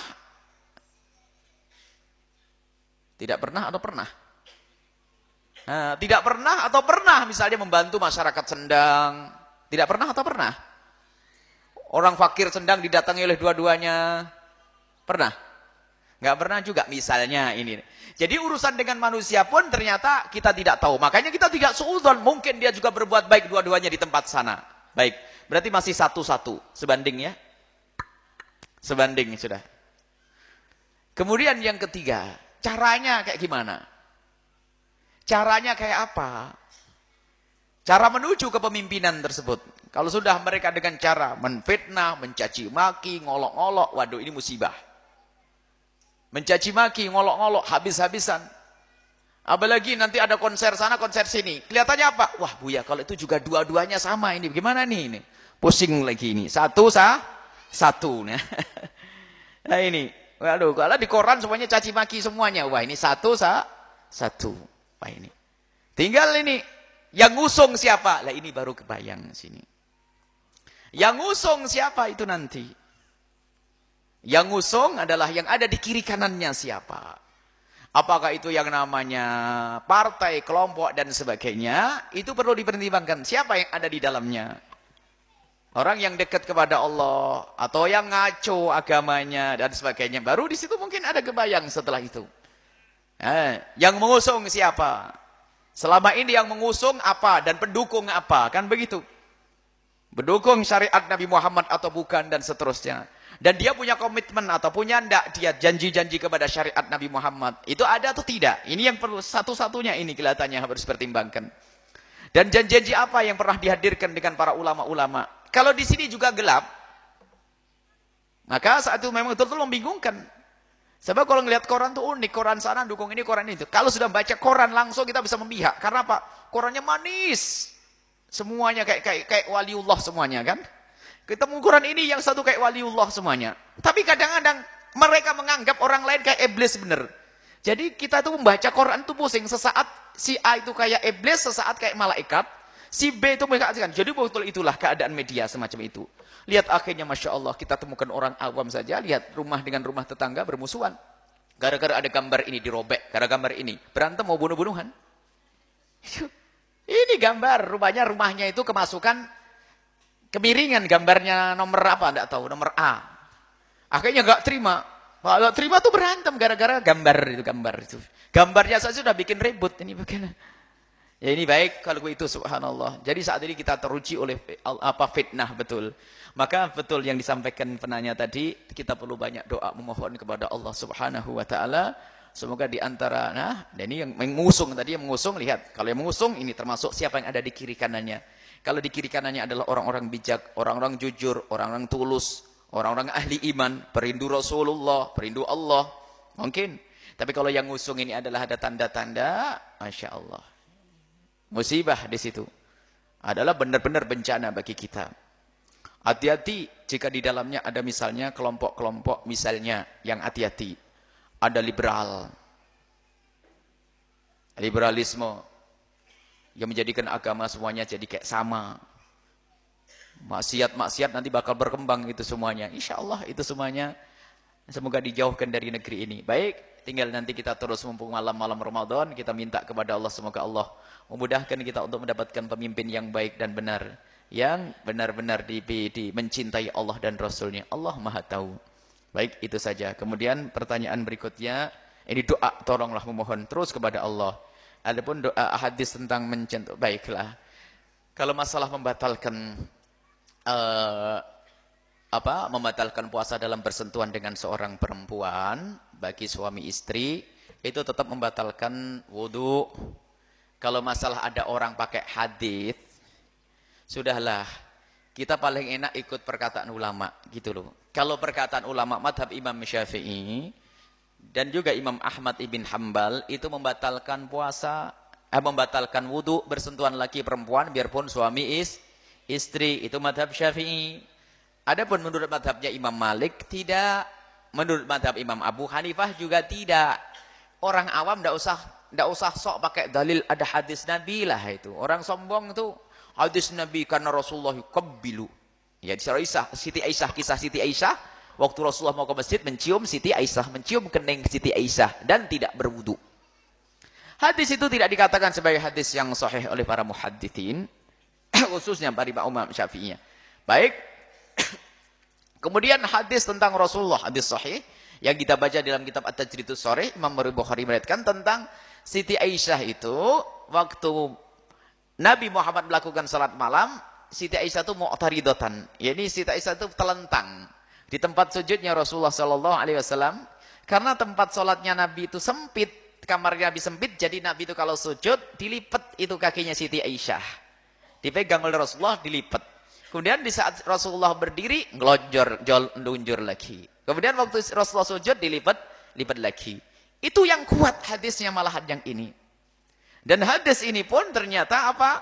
tidak pernah atau pernah Nah, tidak pernah atau pernah misalnya membantu masyarakat sendang. Tidak pernah atau pernah? Orang fakir sendang didatangi oleh dua-duanya. Pernah? Nggak pernah juga misalnya ini. Jadi urusan dengan manusia pun ternyata kita tidak tahu. Makanya kita tidak suudzon. Mungkin dia juga berbuat baik dua-duanya di tempat sana. Baik. Berarti masih satu-satu. Sebanding ya. Sebanding sudah. Kemudian yang ketiga. Caranya kayak gimana? Caranya kayak apa? Cara menuju kepemimpinan tersebut. Kalau sudah mereka dengan cara menfitnah, mencaci maki, ngolok-ngolok, waduh ini musibah. Mencaci maki, ngolok-ngolok, habis-habisan. Apalagi nanti ada konser sana, konser sini. Kelihatannya apa? Wah Buya, kalau itu juga dua-duanya sama ini. Gimana nih ini? Pusing lagi ini. Satu sah, satu. Nah ini, waduh, kalau di koran semuanya caci maki semuanya. Wah ini satu sah, satu. Wah ini. Tinggal ini. Yang ngusung siapa? Lah ini baru kebayang sini. Yang ngusung siapa itu nanti? Yang ngusung adalah yang ada di kiri kanannya siapa? Apakah itu yang namanya partai, kelompok dan sebagainya? Itu perlu dipertimbangkan. Siapa yang ada di dalamnya? Orang yang dekat kepada Allah atau yang ngaco agamanya dan sebagainya. Baru di situ mungkin ada kebayang setelah itu. Eh, yang mengusung siapa? Selama ini yang mengusung apa dan pendukung apa? Kan begitu. Mendukung syariat Nabi Muhammad atau bukan dan seterusnya. Dan dia punya komitmen atau punya enggak dia janji-janji kepada syariat Nabi Muhammad. Itu ada atau tidak? Ini yang perlu satu-satunya ini kelihatannya harus dipertimbangkan. Dan janji-janji apa yang pernah dihadirkan dengan para ulama-ulama? Kalau di sini juga gelap, maka saat itu memang betul-betul membingungkan. Sebab kalau ngelihat koran tuh unik, koran sana dukung ini, koran itu. Kalau sudah baca koran langsung kita bisa memihak. Karena apa? Korannya manis. Semuanya kayak kayak kayak waliullah semuanya kan? Ketemu koran ini yang satu kayak waliullah semuanya. Tapi kadang-kadang mereka menganggap orang lain kayak iblis bener. Jadi kita tuh membaca Quran tuh pusing. Sesaat si A itu kayak iblis, sesaat kayak malaikat. Si B itu mengatakan, jadi betul itulah keadaan media semacam itu. Lihat akhirnya Masya Allah kita temukan orang awam saja, lihat rumah dengan rumah tetangga bermusuhan. Gara-gara ada gambar ini dirobek, gara gambar ini. Berantem mau bunuh-bunuhan. Ini gambar, rupanya rumahnya itu kemasukan kemiringan, gambarnya nomor apa, enggak tahu, nomor A. Akhirnya enggak terima. Kalau terima tuh berantem gara-gara gambar itu, gambar itu. Gambarnya saja sudah bikin ribut ini bagaimana. Ya ini baik kalau itu subhanallah. Jadi saat ini kita teruji oleh apa fitnah betul. Maka betul yang disampaikan penanya tadi, kita perlu banyak doa memohon kepada Allah Subhanahu wa taala. Semoga di antara nah, dan ini yang mengusung tadi yang mengusung lihat, kalau yang mengusung ini termasuk siapa yang ada di kiri kanannya. Kalau di kiri kanannya adalah orang-orang bijak, orang-orang jujur, orang-orang tulus, orang-orang ahli iman, perindu Rasulullah, perindu Allah, mungkin. Tapi kalau yang ngusung ini adalah ada tanda-tanda, Masya Allah. Musibah di situ. Adalah benar-benar bencana bagi kita. Hati-hati jika di dalamnya ada misalnya kelompok-kelompok misalnya yang hati-hati. Ada liberal. Liberalisme. Yang menjadikan agama semuanya jadi kayak sama. Maksiat-maksiat nanti bakal berkembang itu semuanya. Insya Allah itu semuanya semoga dijauhkan dari negeri ini. Baik, tinggal nanti kita terus mumpung malam-malam Ramadan, kita minta kepada Allah semoga Allah memudahkan kita untuk mendapatkan pemimpin yang baik dan benar, yang benar-benar di, di, mencintai Allah dan Rasulnya. Allah Maha Tahu. Baik, itu saja. Kemudian pertanyaan berikutnya, ini doa, tolonglah memohon terus kepada Allah. Adapun doa hadis tentang mencintai, baiklah. Kalau masalah membatalkan uh, apa? Membatalkan puasa dalam bersentuhan dengan seorang perempuan bagi suami istri, itu tetap membatalkan wudu. Kalau masalah ada orang pakai hadis, sudahlah, kita paling enak ikut perkataan ulama, gitu loh. Kalau perkataan ulama madhab Imam Syafi'i dan juga Imam Ahmad ibn Hanbal itu membatalkan puasa, eh, membatalkan wudu bersentuhan laki perempuan biarpun suami is, istri, itu madhab Syafi'i. Adapun menurut madhabnya Imam Malik tidak, menurut madhab Imam Abu Hanifah juga tidak. Orang awam tidak usah Tidak usah sok pakai dalil ada hadis Nabi lah itu. Orang sombong itu hadis Nabi karena Rasulullah yuqabbilu. Ya di Aisyah, Siti Aisyah, kisah Siti Aisyah waktu Rasulullah mau ke masjid mencium Siti Aisyah, mencium kening Siti Aisyah dan tidak berwudu. Hadis itu tidak dikatakan sebagai hadis yang sahih oleh para muhadditsin, khususnya para Imam Syafi'iyah. Baik. Kemudian hadis tentang Rasulullah, hadis sahih yang kita baca dalam kitab At-Tajridus Sharih, Imam Bukhari meriwayatkan tentang Siti Aisyah itu waktu Nabi Muhammad melakukan salat malam, Siti Aisyah itu mu'taridatan. Yani Siti Aisyah itu telentang di tempat sujudnya Rasulullah sallallahu alaihi wasallam karena tempat salatnya Nabi itu sempit, kamarnya Nabi sempit, jadi Nabi itu kalau sujud dilipat itu kakinya Siti Aisyah. Dipegang oleh Rasulullah, dilipat. Kemudian di saat Rasulullah berdiri, ngelonjor, jol, lunjur lagi. Kemudian waktu Rasulullah sujud dilipat, lipat lagi. Itu yang kuat hadisnya malahan yang ini. Dan hadis ini pun ternyata apa?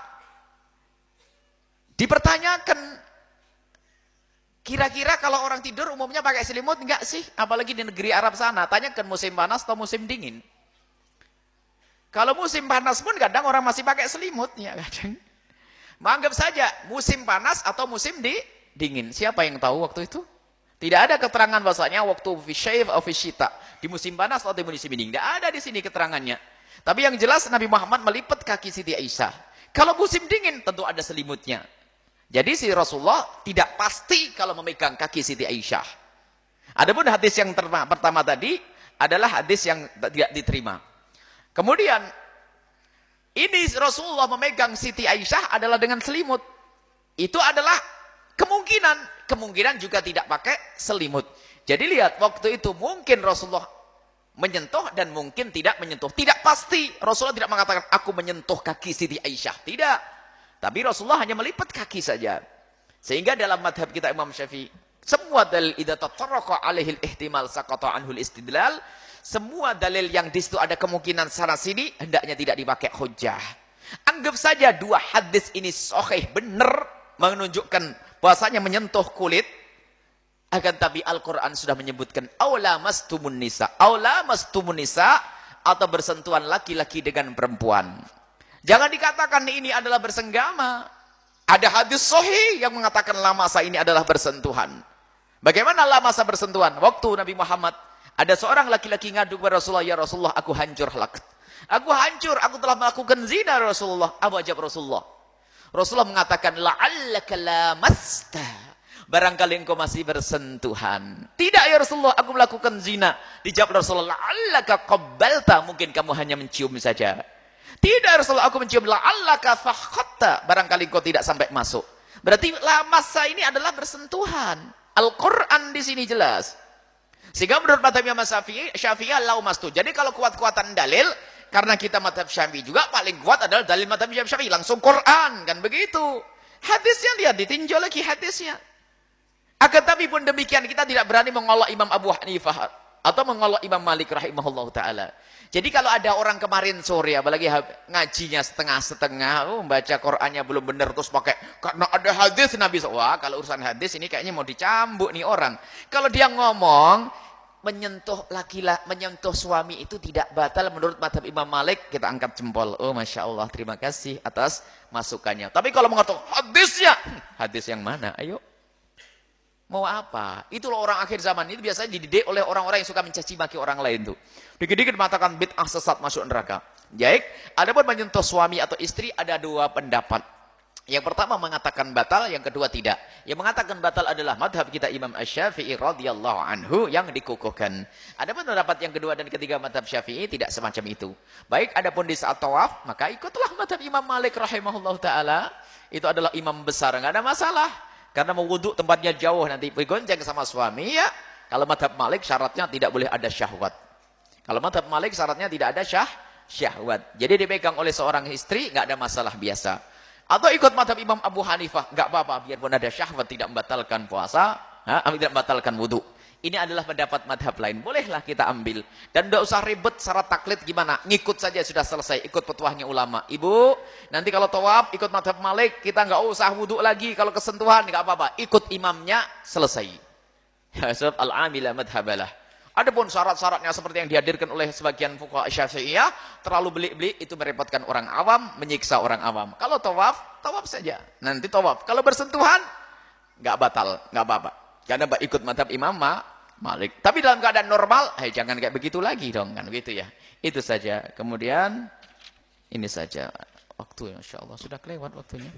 Dipertanyakan. Kira-kira kalau orang tidur umumnya pakai selimut enggak sih? Apalagi di negeri Arab sana. Tanyakan musim panas atau musim dingin. Kalau musim panas pun kadang orang masih pakai selimut. Ya kadang. Menganggap saja musim panas atau musim di dingin. Siapa yang tahu waktu itu? Tidak ada keterangan bahasanya waktu fisyif atau fisyita. Di musim panas atau di musim dingin. Tidak ada di sini keterangannya. Tapi yang jelas Nabi Muhammad melipat kaki Siti Aisyah. Kalau musim dingin tentu ada selimutnya. Jadi si Rasulullah tidak pasti kalau memegang kaki Siti Aisyah. Adapun hadis yang pertama tadi adalah hadis yang tidak diterima. Kemudian ini Rasulullah memegang Siti Aisyah adalah dengan selimut. Itu adalah kemungkinan, kemungkinan juga tidak pakai selimut. Jadi lihat, waktu itu mungkin Rasulullah menyentuh dan mungkin tidak menyentuh. Tidak pasti, Rasulullah tidak mengatakan, aku menyentuh kaki Siti Aisyah. Tidak. Tapi Rasulullah hanya melipat kaki saja. Sehingga dalam madhab kita Imam Syafi'i, semua dalil idza tatarraqa alaihil ihtimal saqata anhul istidlal, semua dalil yang di situ ada kemungkinan sana sini, hendaknya tidak dipakai hujjah. Anggap saja dua hadis ini sahih, benar, menunjukkan bahwasanya menyentuh kulit, akan tapi Al-Quran sudah menyebutkan aula mastumun nisa, aula mastumun nisa, atau bersentuhan laki-laki dengan perempuan. Jangan dikatakan ini adalah bersenggama. Ada hadis sahih yang mengatakan lamasa ini adalah bersentuhan. Bagaimana lamasa bersentuhan? Waktu Nabi Muhammad, ada seorang laki-laki ngadu kepada Rasulullah, ya Rasulullah, aku hancur halak. Aku hancur, aku telah melakukan zina Rasulullah. Apa jawab Rasulullah? Rasulullah mengatakan, la'allaka lamasta. Barangkali engkau masih bersentuhan. Tidak ya Rasulullah, aku melakukan zina. Dijawab Rasulullah, la'allaka qabbalta. Mungkin kamu hanya mencium saja. Tidak Rasulullah, aku mencium. La'allaka fakhatta. Barangkali engkau tidak sampai masuk. Berarti lamasa ini adalah bersentuhan. Al-Quran di sini jelas. Sehingga menurut madhab Imam Syafi'i, Syafi'i lau mastu. Jadi kalau kuat-kuatan dalil, karena kita madhab Syafi'i juga paling kuat adalah dalil madhab Imam Syafi'i. Langsung Quran, kan begitu. Hadisnya lihat, ditinjau lagi hadisnya. Akan tapi pun demikian, kita tidak berani mengolok Imam Abu Hanifah atau mengolok Imam Malik rahimahullah ta'ala. Jadi kalau ada orang kemarin sore, apalagi ngajinya setengah-setengah, oh, baca Qur'annya belum benar, terus pakai, karena ada hadis Nabi. Wah, kalau urusan hadis ini kayaknya mau dicambuk nih orang. Kalau dia ngomong, menyentuh laki-laki, menyentuh suami itu tidak batal menurut madhab Imam Malik, kita angkat jempol. Oh, Masya Allah, terima kasih atas masukannya. Tapi kalau mengatakan hadisnya, hadis yang mana? Ayo. Mau apa? Itulah orang akhir zaman itu biasanya dididik oleh orang-orang yang suka mencaci maki orang lain tuh. Dikit-dikit mengatakan bid'ah sesat masuk neraka. Baik, adapun menyentuh suami atau istri ada dua pendapat. Yang pertama mengatakan batal, yang kedua tidak. Yang mengatakan batal adalah madhab kita Imam Asy-Syafi'i radhiyallahu anhu yang dikukuhkan. Adapun pendapat yang kedua dan ketiga madhab Syafi'i tidak semacam itu. Baik, adapun di saat tawaf, maka ikutlah madhab Imam Malik rahimahullahu taala. Itu adalah imam besar, enggak ada masalah. Karena mau wudhu tempatnya jauh, nanti bergonceng sama suami, ya. Kalau madhab Malik syaratnya tidak boleh ada syahwat. Kalau madhab Malik syaratnya tidak ada syah, syahwat. Jadi dipegang oleh seorang istri, nggak ada masalah biasa. Atau ikut madhab Imam Abu Hanifah, nggak apa-apa, biarpun ada syahwat tidak membatalkan puasa, ha? tidak membatalkan wudhu. Ini adalah pendapat madhab lain. Bolehlah kita ambil. Dan tidak usah ribet syarat taklid gimana. Ngikut saja sudah selesai. Ikut petuahnya ulama. Ibu, nanti kalau tawaf ikut madhab Malik, kita nggak usah wudhu lagi. Kalau kesentuhan nggak apa-apa. Ikut imamnya, selesai. Sebab al-amila madhabalah. Adapun syarat-syaratnya seperti yang dihadirkan oleh sebagian fuqaha Syafi'iyah, terlalu belik-belik itu merepotkan orang awam, menyiksa orang awam. Kalau tawaf, tawaf saja. Nanti tawaf. Kalau bersentuhan, nggak batal, nggak apa-apa. Karena ikut madhab Imam Malik. Tapi dalam keadaan normal, hey, jangan kayak begitu lagi dong, kan begitu ya. Itu saja. Kemudian ini saja waktu, insya Allah sudah kelewat waktunya.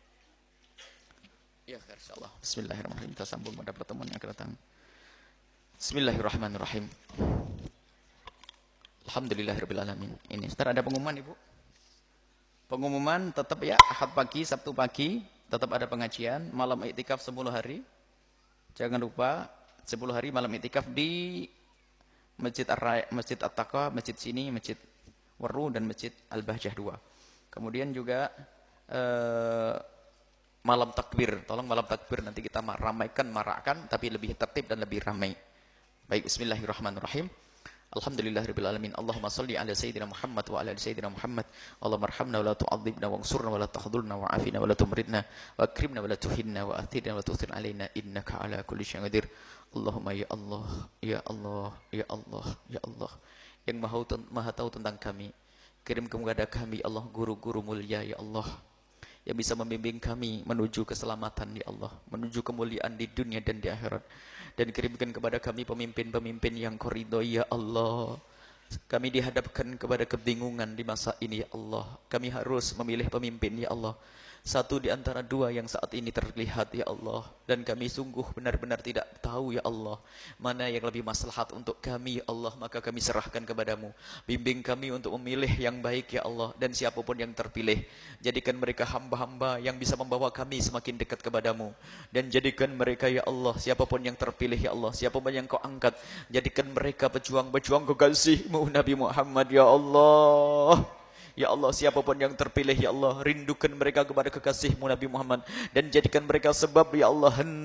Ya, insya Allah. Bismillahirrahmanirrahim. Kita sambung pada pertemuan yang akan datang. Bismillahirrahmanirrahim. Alhamdulillahirabbil alamin. Ini, setelah ada pengumuman Ibu. Pengumuman tetap ya, Ahad pagi, Sabtu pagi, tetap ada pengajian, malam iktikaf sepuluh hari. Jangan lupa sepuluh hari malam iktikaf di Masjid Ar-Raya, Masjid At-Taqwa, Masjid sini, Masjid Weru dan Masjid Al-Bahjah dua. Kemudian juga eh, malam takbir. Tolong malam takbir nanti kita ramaikan, marakkan tapi lebih tertib dan lebih ramai. Baik, bismillahirrahmanirrahim. Alhamdulillahirabbil alamin. Allahumma shalli ala sayyidina Muhammad wa ala ali sayyidina Muhammad. Allahumma arhamna wa la tu'adzibna wansurna wa la tahdhurna wa afina wa la tumridna wa akrimna wa la tuhinna wa athirna wa tu'thir alaina innaka ala kulli syai'in qadir. Allahumma ya Allah, ya Allah, ya Allah, ya Allah yang maha, maha tahu tentang kami. Kirim kepada kami Allah guru-guru mulia ya Allah yang bisa membimbing kami menuju keselamatan ya Allah, menuju kemuliaan di dunia dan di akhirat. Dan kirimkan kepada kami pemimpin-pemimpin yang koridoi ya Allah. Kami dihadapkan kepada kebingungan di masa ini ya Allah. Kami harus memilih pemimpin ya Allah. Satu di antara dua yang saat ini terlihat ya Allah. Dan kami sungguh benar-benar tidak tahu ya Allah mana yang lebih maslahat untuk kami ya Allah. Maka kami serahkan kepadamu. Bimbing kami untuk memilih yang baik ya Allah. Dan siapapun yang terpilih, jadikan mereka hamba-hamba yang bisa membawa kami semakin dekat kepadamu. Dan jadikan mereka ya Allah, siapapun yang terpilih ya Allah, siapapun yang kau angkat, jadikan mereka pejuang-pejuang kekasihmu Nabi Muhammad ya Allah. Ya Allah, siapapun yang terpilih ya Allah, rindukan mereka kepada kekasihmu Nabi Muhammad dan jadikan mereka sebab ya Allah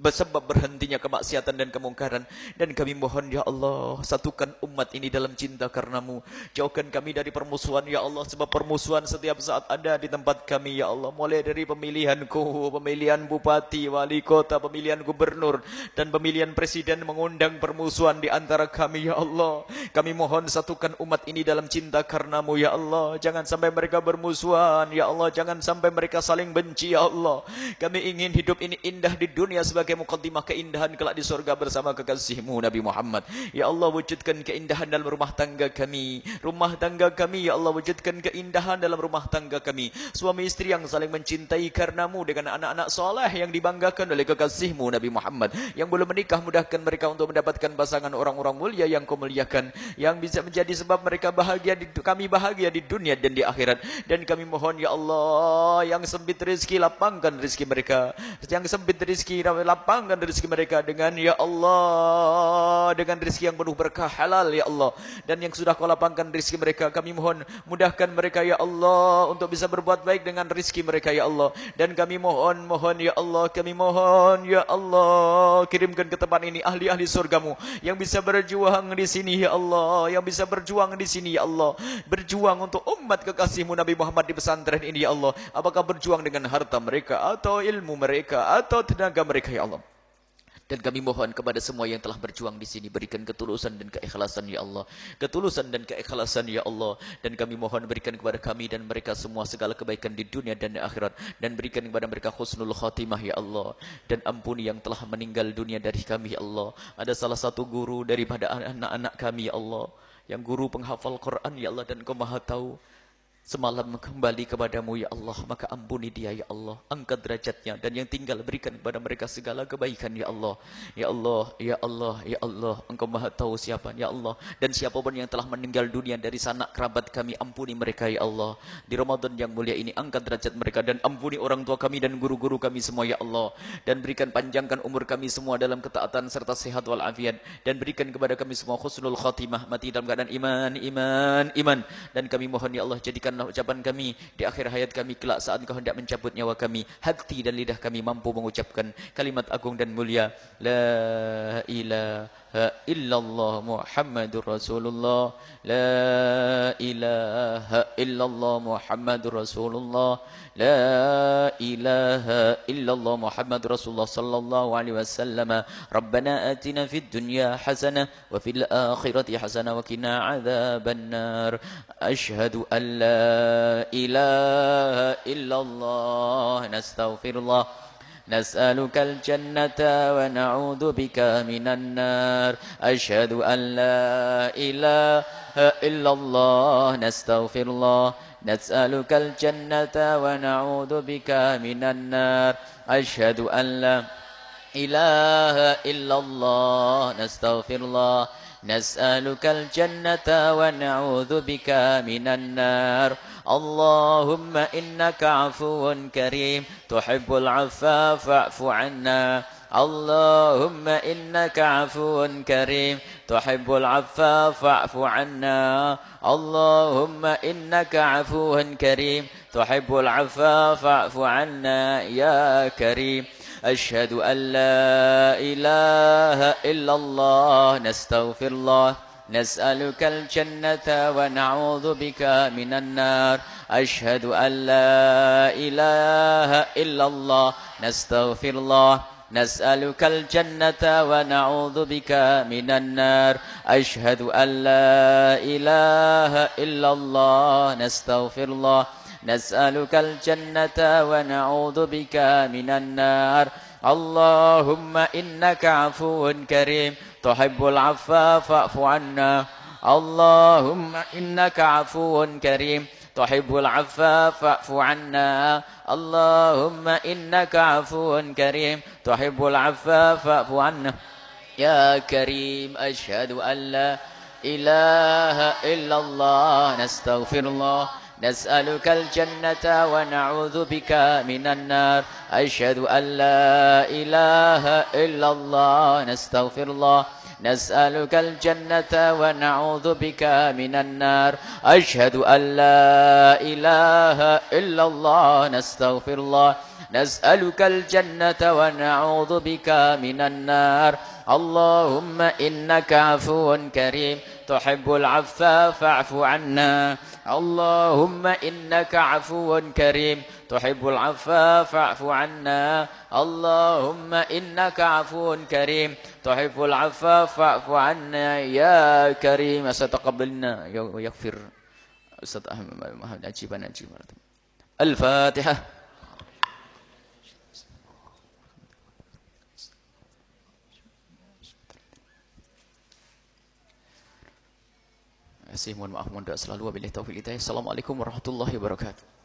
sebab berhentinya kemaksiatan dan kemungkaran. Dan kami mohon ya Allah, satukan umat ini dalam cinta karenamu. Jauhkan kami dari permusuhan ya Allah, sebab permusuhan setiap saat ada di tempat kami ya Allah. Mulai dari pemilihanku, pemilihan bupati, wali kota, pemilihan gubernur, dan pemilihan presiden mengundang permusuhan di antara kami ya Allah. Kami mohon satukan umat ini dalam cinta karenamu ya Allah. Jangan sampai mereka bermusuhan ya Allah. Jangan sampai mereka saling benci ya Allah. Kami ingin hidup ini indah di dunia sebagai mukaddimah keindahan kelak di surga bersama kekasihmu Nabi Muhammad. Ya Allah, wujudkan keindahan dalam rumah tangga kami. Rumah tangga kami ya Allah, wujudkan keindahan dalam rumah tangga kami. Suami istri yang saling mencintai karenamu dengan anak-anak soleh yang dibanggakan oleh kekasihmu Nabi Muhammad. Yang belum menikah, mudahkan mereka untuk mendapatkan pasangan orang-orang mulia yang kau muliakan, yang bisa menjadi sebab mereka bahagia di, kami bahagia di dunia dan di akhirat. Dan kami mohon ya Allah, yang sempit rezeki lapangkan rezeki mereka, yang sempit rezeki lapangkan rezeki mereka dengan ya Allah, dengan rezeki yang penuh berkah halal ya Allah. Dan yang sudah kau lapangkan rezeki mereka, kami mohon mudahkan mereka ya Allah untuk bisa berbuat baik dengan rezeki mereka ya Allah. Dan kami mohon mohon ya Allah, kami mohon ya Allah, kirimkan ke tempat ini ahli-ahli surgamu yang bisa berjuang di sini ya Allah, yang bisa berjuang di sini ya Allah, berjuang untuk umat kekasihmu Nabi Muhammad di pesantren ini ya Allah. Apakah berjuang dengan harta mereka atau ilmu mereka atau tenaga mereka ya Allah. Dan kami mohon kepada semua yang telah berjuang di sini, berikan ketulusan dan keikhlasan ya Allah, ketulusan dan keikhlasan ya Allah. Dan kami mohon berikan kepada kami dan mereka semua segala kebaikan di dunia dan di akhirat, dan berikan kepada mereka husnul khatimah ya Allah. Dan ampuni yang telah meninggal dunia dari kami ya Allah. Ada salah satu guru daripada anak-anak kami ya Allah, yang guru penghafal Quran ya Allah, dan Kau Maha tahu. Semalam kembali kepadamu ya Allah, maka ampuni dia ya Allah, angkat derajatnya, dan yang tinggal berikan kepada mereka segala kebaikan ya Allah. Ya Allah, ya Allah, ya Allah, Engkau Maha tahu siapa ya Allah. Dan siapapun yang telah meninggal dunia dari sanak kerabat kami, ampuni mereka ya Allah. Di Ramadan yang mulia ini angkat derajat mereka, dan ampuni orang tua kami dan guru-guru kami semua ya Allah. Dan berikan panjangkan umur kami semua dalam ketaatan serta sehat walafiat, dan berikan kepada kami semua husnul khatimah, mati dalam keadaan iman, iman, iman. Dan kami mohon ya Allah, jadikan ucapan kami di akhir hayat kami kelak saat Engkau hendak mencabut nyawa kami, hati dan lidah kami mampu mengucapkan kalimat agung dan mulia la ilaha illallah Muhammadur Rasulullah, la ilaha illallah Muhammadur Rasulullah, la ilaha illallah Muhammadur Rasulullah sallallahu alaihi wasallam. Rabbana atina fid dunya hasanah wa fil akhirati hasanah wa qina adzaban nar. Asyhadu an la ilaha illallah nastaghfirullah نسألك الجنة ونعوذ بك من النار. أشهد أن لا إله إلا الله نستغفر الله نسألك الجنة ونعوذ بك من النار. أشهد أن لا إله إلا الله نستغفر الله نسألك الجنة ونعوذ بك من النار. اللهم إنك عفو كريم تحب العفو فاعف عنا. اللهم إنك عفو كريم تحب العفو فاعف عنا. اللهم إنك عفو كريم تحب العفو فاعف عنا يا كريم. أشهد أن لا إله إلا الله نستغفر الله نسألك الجنة ونعوذ بك من النار. أشهد أن لا إله إلا الله نستغفر الله نسألك الجنة ونعوذ بك من النار. أشهد أن لا إله إلا الله نستغفر الله نسألك الجنة ونعوذ بك من النار. اللهم إنك عفو كريم تحب العفو فاعف عنا. اللهم إنك عفو كريم تحب العفو فاعف عنا. اللهم إنك عفو كريم تحب العفو فاعف عنا يا كريم. أشهد أن لا إله إلا الله نستغفر الله نسألك الجنة ونعوذ بك من النار. أشهد أن لا إله إلا الله نستغفر الله نسألك الجنة ونعوذ بك من النار. أشهد أن لا إله إلا الله نستغفر الله نسألك الجنة ونعوذ بك من النار اللهم إنك عفو كريم تحب العفو فاعف عنا اللهم إنك عفو كريم تحب العفو فاعف عنا اللهم إنك عفو كريم تحب العفو فاعف عنا يا كريم ستقبلنا ويغفر أستاذ أحمد أجيبنا أجيبنا الفاتحة. Terima kasih, mohon maaf, mohon doa selalu. Wabillahi taufiq hidayah. Assalamualaikum warahmatullahi wabarakatuh.